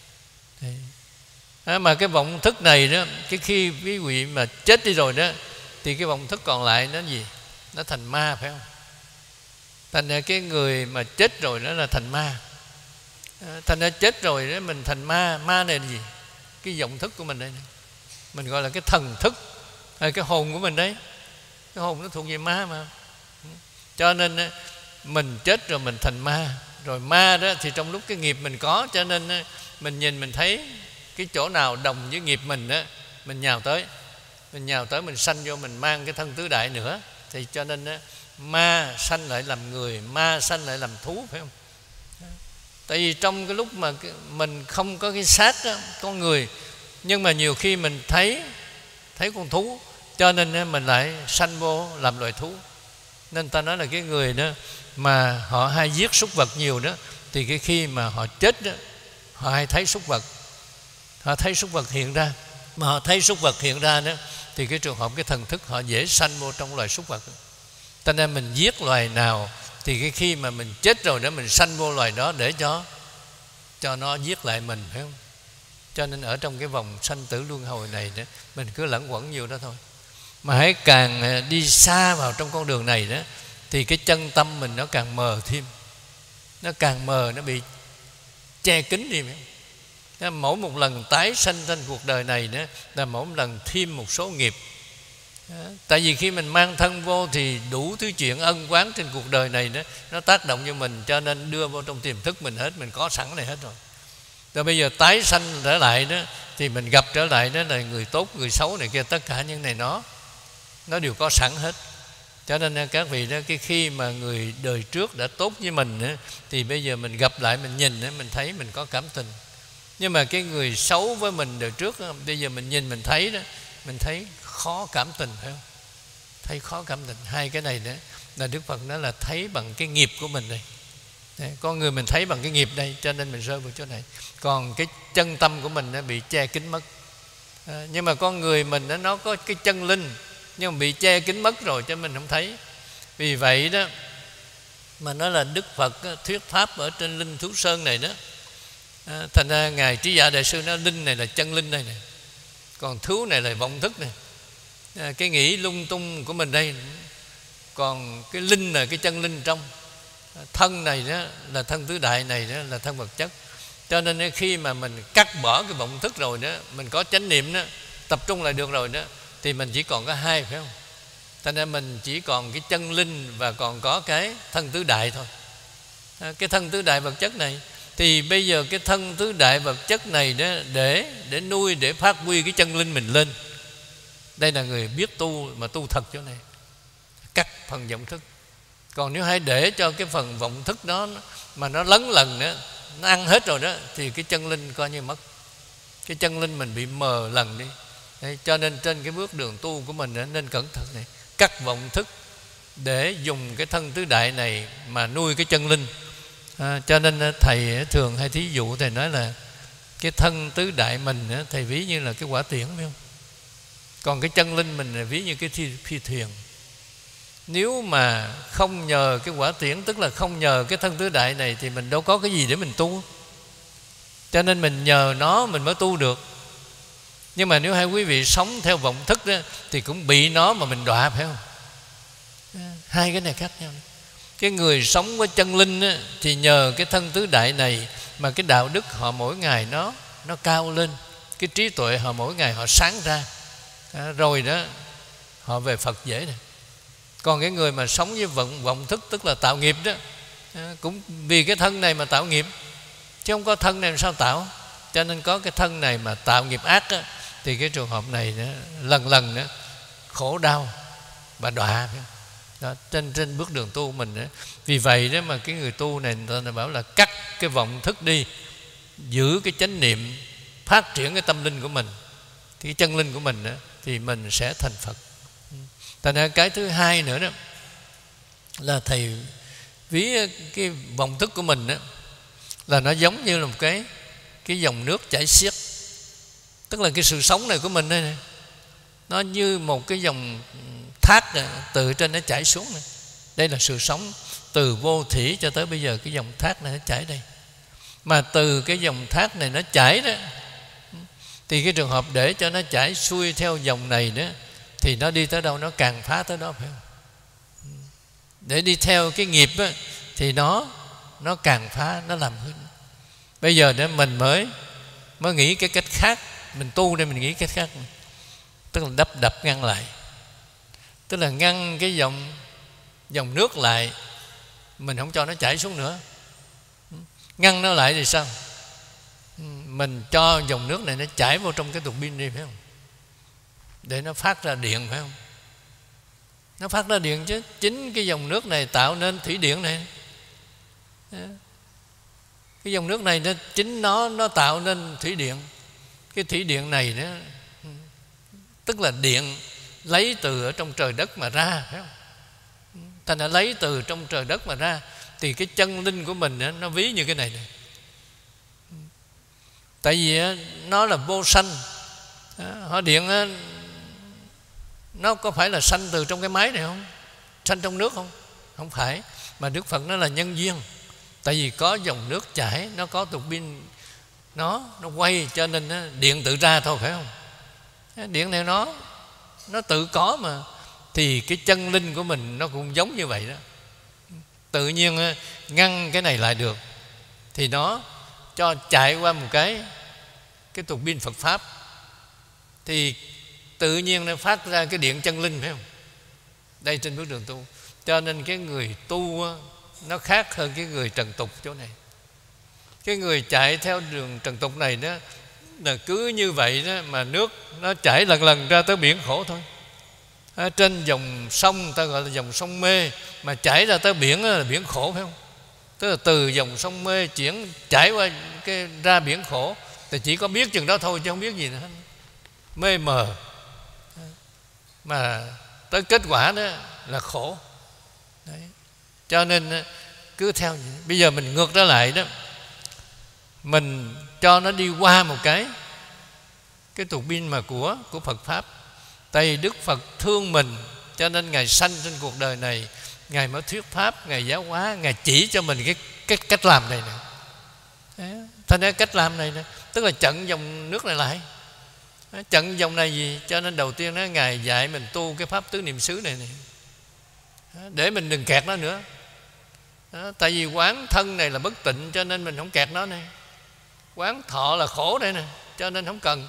À, mà cái vọng thức này đó, cái khi quý vị mà chết đi rồi đó, thì cái vọng thức còn lại nó gì? Nó thành ma, phải không? Thành ra cái người mà chết rồi đó là thành ma. À, thành ra chết rồi đó mình thành ma. Ma này là gì? Cái vọng thức của mình đây này. Mình gọi là cái thần thức, hay cái hồn của mình đấy. Cái hồn nó thuộc về ma mà. Cho nên mình chết rồi mình thành ma. Rồi ma đó thì trong lúc cái nghiệp mình có, cho nên mình nhìn mình thấy cái chỗ nào đồng với nghiệp mình đó, mình nhào tới. Mình nhào tới, mình sanh vô, mình mang cái thân tứ đại nữa. Thì cho nên ma sanh lại làm người, ma sanh lại làm thú, phải không? Tại vì trong cái lúc mà mình không có cái xác đó, con người, nhưng mà nhiều khi mình thấy thấy con thú, cho nên mình lại sanh vô làm loài thú. Nên ta nói là cái người đó mà họ hay giết súc vật nhiều đó, thì cái khi mà họ chết đó, họ hay thấy súc vật, họ thấy súc vật hiện ra. mà họ thấy súc vật hiện ra đó, thì cái trường hợp cái thần thức họ dễ sanh vô trong loài súc vật. Cho nên mình giết loài nào thì cái khi mà mình chết rồi đó, mình sanh vô loài đó để cho cho nó giết lại mình, phải không? Cho nên ở trong cái vòng sanh tử luân hồi này đó, mình cứ lẫn quẩn nhiều đó thôi. Mà hãy càng đi xa vào trong con đường này đó, thì cái chân tâm mình nó càng mờ thêm, nó càng mờ, nó bị che kín đi. Mỗi một lần tái sanh trên cuộc đời này đó, là mỗi một lần thêm một số nghiệp. Tại vì khi mình mang thân vô thì đủ thứ chuyện ân oán trên cuộc đời này đó, nó tác động cho mình, cho nên đưa vô trong tiềm thức mình hết, mình có sẵn này hết rồi. Rồi bây giờ tái sanh trở lại đó, thì mình gặp trở lại đó là người tốt, người xấu này kia, tất cả những này nó nó đều có sẵn hết. Cho nên các vị đó, cái khi mà người đời trước đã tốt với mình đó, thì bây giờ mình gặp lại, mình nhìn đó, mình thấy mình có cảm tình. Nhưng mà cái người xấu với mình đời trước đó, bây giờ mình nhìn mình thấy đó, mình thấy khó cảm tình, phải không? Thấy khó cảm tình. Hai cái này đó là Đức Phật nói là thấy bằng cái nghiệp của mình đây. Đấy, con người mình thấy bằng cái nghiệp đây, cho nên mình rơi vào chỗ này. Còn cái chân tâm của mình nó bị che kín mất. À, nhưng mà con người mình nó, nó có cái chân linh, nhưng mà bị che kín mất rồi cho mình không thấy. Vì vậy đó mà nói là Đức Phật thuyết pháp ở trên Linh Thú Sơn này đó, à, thành ra Ngài Trí Giả Đại Sư nói linh này là chân linh đây này, còn thú này là vọng thức này. À, cái nghĩ lung tung của mình đây, còn cái linh là cái chân linh trong. Thân này đó là thân tứ đại này đó là thân vật chất. Cho nên khi mà mình cắt bỏ cái vọng thức rồi đó, mình có chánh niệm đó, tập trung lại được rồi đó, thì mình chỉ còn có hai, phải không? Cho nên mình chỉ còn cái chân linh và còn có cái thân tứ đại thôi. À, cái thân tứ đại vật chất này, thì bây giờ cái thân tứ đại vật chất này đó, để để nuôi, để phát huy cái chân linh mình lên. Đây là người biết tu mà tu thật chỗ này, cắt phần vọng thức. Còn nếu hãy để cho cái phần vọng thức đó mà nó lấn lần nữa, nó ăn hết rồi đó, thì cái chân linh coi như mất. Cái chân linh mình bị mờ lần đi. Đấy, cho nên trên cái bước đường tu của mình đó, nên cẩn thận này, cắt vọng thức để dùng cái thân tứ đại này mà nuôi cái chân linh. À, cho nên thầy thường hay thí dụ, thầy nói là cái thân tứ đại mình đó, thầy ví như là cái quả tiễn, phải không? Còn cái chân linh mình là ví như cái phi, phi thuyền. Nếu mà không nhờ cái quả tiễn, tức là không nhờ cái thân tứ đại này, thì mình đâu có cái gì để mình tu. Cho nên mình nhờ nó mình mới tu được. Nhưng mà nếu hai quý vị sống theo vọng thức đó, thì cũng bị nó mà mình đọa, phải không? Hai cái này khác nhau. Cái người sống với chân linh đó, thì nhờ cái thân tứ đại này mà cái đạo đức họ mỗi ngày nó nó cao lên, cái trí tuệ họ mỗi ngày họ sáng ra, à, rồi đó họ về Phật dễ này. Còn cái người mà sống với vọng, vọng thức, tức là tạo nghiệp đó, à, cũng vì cái thân này mà tạo nghiệp, chứ không có thân này làm sao tạo. Cho nên có cái thân này mà tạo nghiệp ác đó, thì cái trường hợp này đó, lần lần đó, khổ đau và đọa đó, trên trên bước đường tu mình đó. Vì vậy đó mà cái người tu này người ta bảo là cắt cái vọng thức đi, giữ cái chánh niệm, phát triển cái tâm linh của mình, thì cái chân linh của mình đó, thì mình sẽ thành Phật. Thành ra cái thứ hai nữa đó là thầy ví cái vọng thức của mình đó, là nó giống như là một cái cái dòng nước chảy xiết. Tức là cái sự sống này của mình đây này, nó như một cái dòng thác này, từ trên nó chảy xuống này. Đây là sự sống từ vô thủy cho tới bây giờ, cái dòng thác này nó chảy đây. Mà từ cái dòng thác này nó chảy đó, thì cái trường hợp để cho nó chảy xuôi theo dòng này đó, thì nó đi tới đâu nó càng phá tới đó, phải không? Để đi theo cái nghiệp đó, thì nó nó càng phá, nó làm hơn. Bây giờ để mình mới mới nghĩ cái cách khác. Mình tu đây mình nghĩ cách khác, tức là đắp đập ngăn lại, tức là ngăn cái dòng dòng nước lại, mình không cho nó chảy xuống nữa. Ngăn nó lại thì sao? Mình cho dòng nước này nó chảy vào trong cái tuột pin đi, phải không? Để nó phát ra điện, phải không? Nó phát ra điện chứ. Chính cái dòng nước này tạo nên thủy điện này. Cái dòng nước này nó, chính nó nó tạo nên thủy điện. Cái thủy điện này đó, tức là điện lấy từ ở trong trời đất mà ra, phải không? Ta đã lấy từ trong trời đất mà ra, thì cái chân linh của mình đó, nó ví như cái này này. Tại vì nó là vô sanh, Họ điện nó có phải là sanh từ trong cái máy này không? Sanh trong nước không? Không phải. Mà Đức Phật nó là nhân duyên. Tại vì có dòng nước chảy, nó có tuột pin, nó nó quay, cho nên nó, điện tự ra thôi, phải không? Điện này nó nó tự có mà. Thì cái chân linh của mình nó cũng giống như vậy đó. Tự nhiên ngăn cái này lại được thì nó cho chạy qua một cái cái tuột pin Phật Pháp, thì tự nhiên nó phát ra cái điện chân linh, phải không? Đây trên bước đường tu. Cho nên cái người tu nó khác hơn cái người trần tục chỗ này. Cái người chạy theo đường trần tục này đó là cứ như vậy đó, mà nước nó chảy lần lần ra tới biển khổ thôi. Ở trên dòng sông ta gọi là dòng sông mê, mà chảy ra tới biển là biển khổ, phải không? Tức là từ dòng sông mê chuyển chảy qua cái ra biển khổ, thì chỉ có biết chừng đó thôi chứ không biết gì nữa, mê mờ. Mà tới kết quả đó là khổ. Đấy. Cho nên cứ theo vậy. Bây giờ mình ngược trở lại đó, mình cho nó đi qua một cái cái tuột pin mà của của Phật Pháp. Tại vì Đức Phật thương mình, cho nên Ngài sanh trên cuộc đời này, Ngài mới thuyết Pháp, Ngài giáo hóa, Ngài chỉ cho mình cái, cái cách làm này nè. Thành ra cách làm này nè, tức là chặn dòng nước này lại. Chặn dòng này gì? Cho nên đầu tiên đó, Ngài dạy mình tu cái Pháp tứ niệm xứ này, này để mình đừng kẹt nó nữa. Đó, tại vì quán thân này là bất tịnh, cho nên mình không kẹt nó này. Quán thọ là khổ đây nè, cho nên không cần.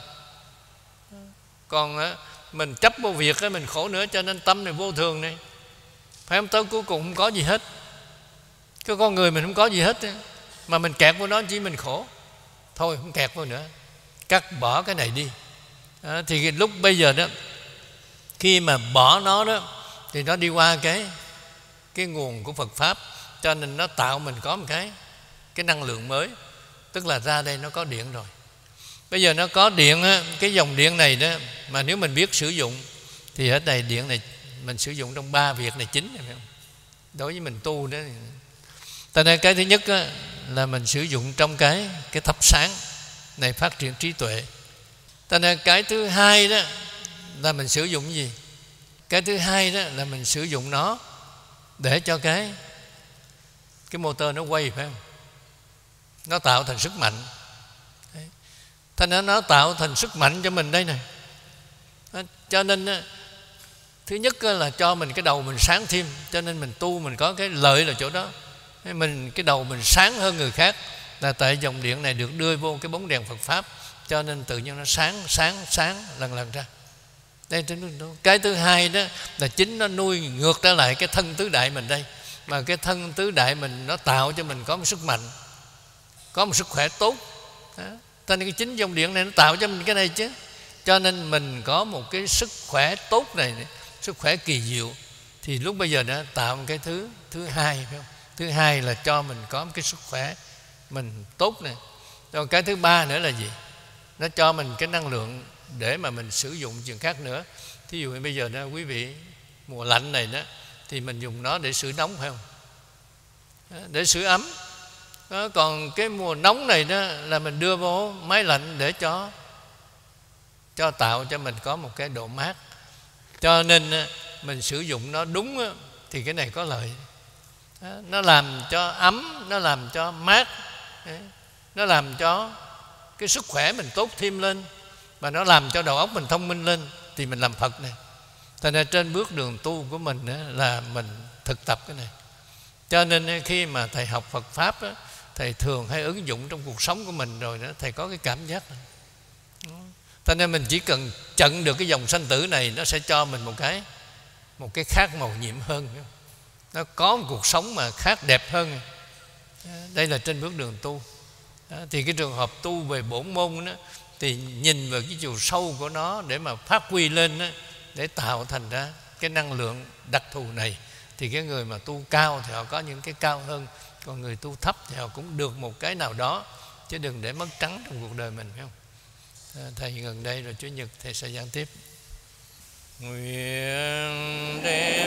Còn mình chấp vô việc mình khổ nữa, cho nên tâm này vô thường này, phải không? Tới cuối cùng không có gì hết. Cái con người mình không có gì hết, mà mình kẹt vô nó chỉ mình khổ. Thôi không kẹt vô nữa, cắt bỏ cái này đi. Đó, thì lúc bây giờ đó, khi mà bỏ nó đó, thì nó đi qua cái cái nguồn của Phật Pháp, cho nên nó tạo mình có một cái cái năng lượng mới. Tức là ra đây nó có điện rồi. Bây giờ nó có điện á, cái dòng điện này đó, mà nếu mình biết sử dụng thì ở đây điện này mình sử dụng trong ba việc này chính, phải không? Đối với mình tu đó. Tại nên cái thứ nhất á, là mình sử dụng trong cái cái thắp sáng này, phát triển trí tuệ. Tại nên cái thứ hai đó là mình sử dụng gì? Cái thứ hai đó là mình sử dụng nó để cho cái cái motor nó quay, phải không? Nó tạo thành sức mạnh. Thành ra nó tạo thành sức mạnh cho mình đây này. Cho nên thứ nhất là cho mình cái đầu mình sáng thêm. Cho nên mình tu mình có cái lợi là chỗ đó. Mình cái đầu mình sáng hơn người khác là tại dòng điện này được đưa vô cái bóng đèn Phật Pháp, cho nên tự nhiên nó sáng sáng sáng lần lần ra. Đây, cái thứ hai đó là chính nó nuôi ngược trở lại cái thân tứ đại mình đây. Mà cái thân tứ đại mình nó tạo cho mình có một sức mạnh, có một sức khỏe tốt. Đó. Cho nên cái chính dòng điện này nó tạo cho mình cái này chứ. Cho nên mình có một cái sức khỏe tốt này, sức khỏe kỳ diệu. Thì lúc bây giờ đã tạo một cái thứ thứ hai, phải không? Thứ hai là cho mình có một cái sức khỏe mình tốt này. Rồi cái thứ ba nữa là gì? Nó cho mình cái năng lượng để mà mình sử dụng chuyện khác nữa. Thí dụ như bây giờ đó, quý vị mùa lạnh này đó, thì mình dùng nó để sưởi nóng, phải không? Để sưởi ấm. Đó, còn cái mùa nóng này đó là mình đưa vô máy lạnh để cho cho tạo cho mình có một cái độ mát. Cho nên mình sử dụng nó đúng thì cái này có lợi. Đó, nó làm cho ấm, nó làm cho mát, nó làm cho cái sức khỏe mình tốt thêm lên, và nó làm cho đầu óc mình thông minh lên, thì mình làm Phật này. Thành ra trên bước đường tu của mình là mình thực tập cái này. Cho nên khi mà thầy học Phật Pháp đó, thầy thường hay ứng dụng trong cuộc sống của mình rồi đó, thầy có cái cảm giác này. Cho nên mình chỉ cần chặn được cái dòng sanh tử này, nó sẽ cho mình một cái một cái khác màu nhiệm hơn. Nó có một cuộc sống mà khác đẹp hơn. Đây là trên bước đường tu. Đó, thì cái trường hợp tu về bổn môn đó, thì nhìn vào cái chiều sâu của nó để mà phát huy lên đó, để tạo thành ra cái năng lượng đặc thù này. Thì cái người mà tu cao thì họ có những cái cao hơn, còn người tu thấp thì họ cũng được một cái nào đó, chứ đừng để mất trắng trong cuộc đời mình, phải không? Thầy gần đây rồi Chủ nhật thầy sẽ giảng tiếp. Nguyện đem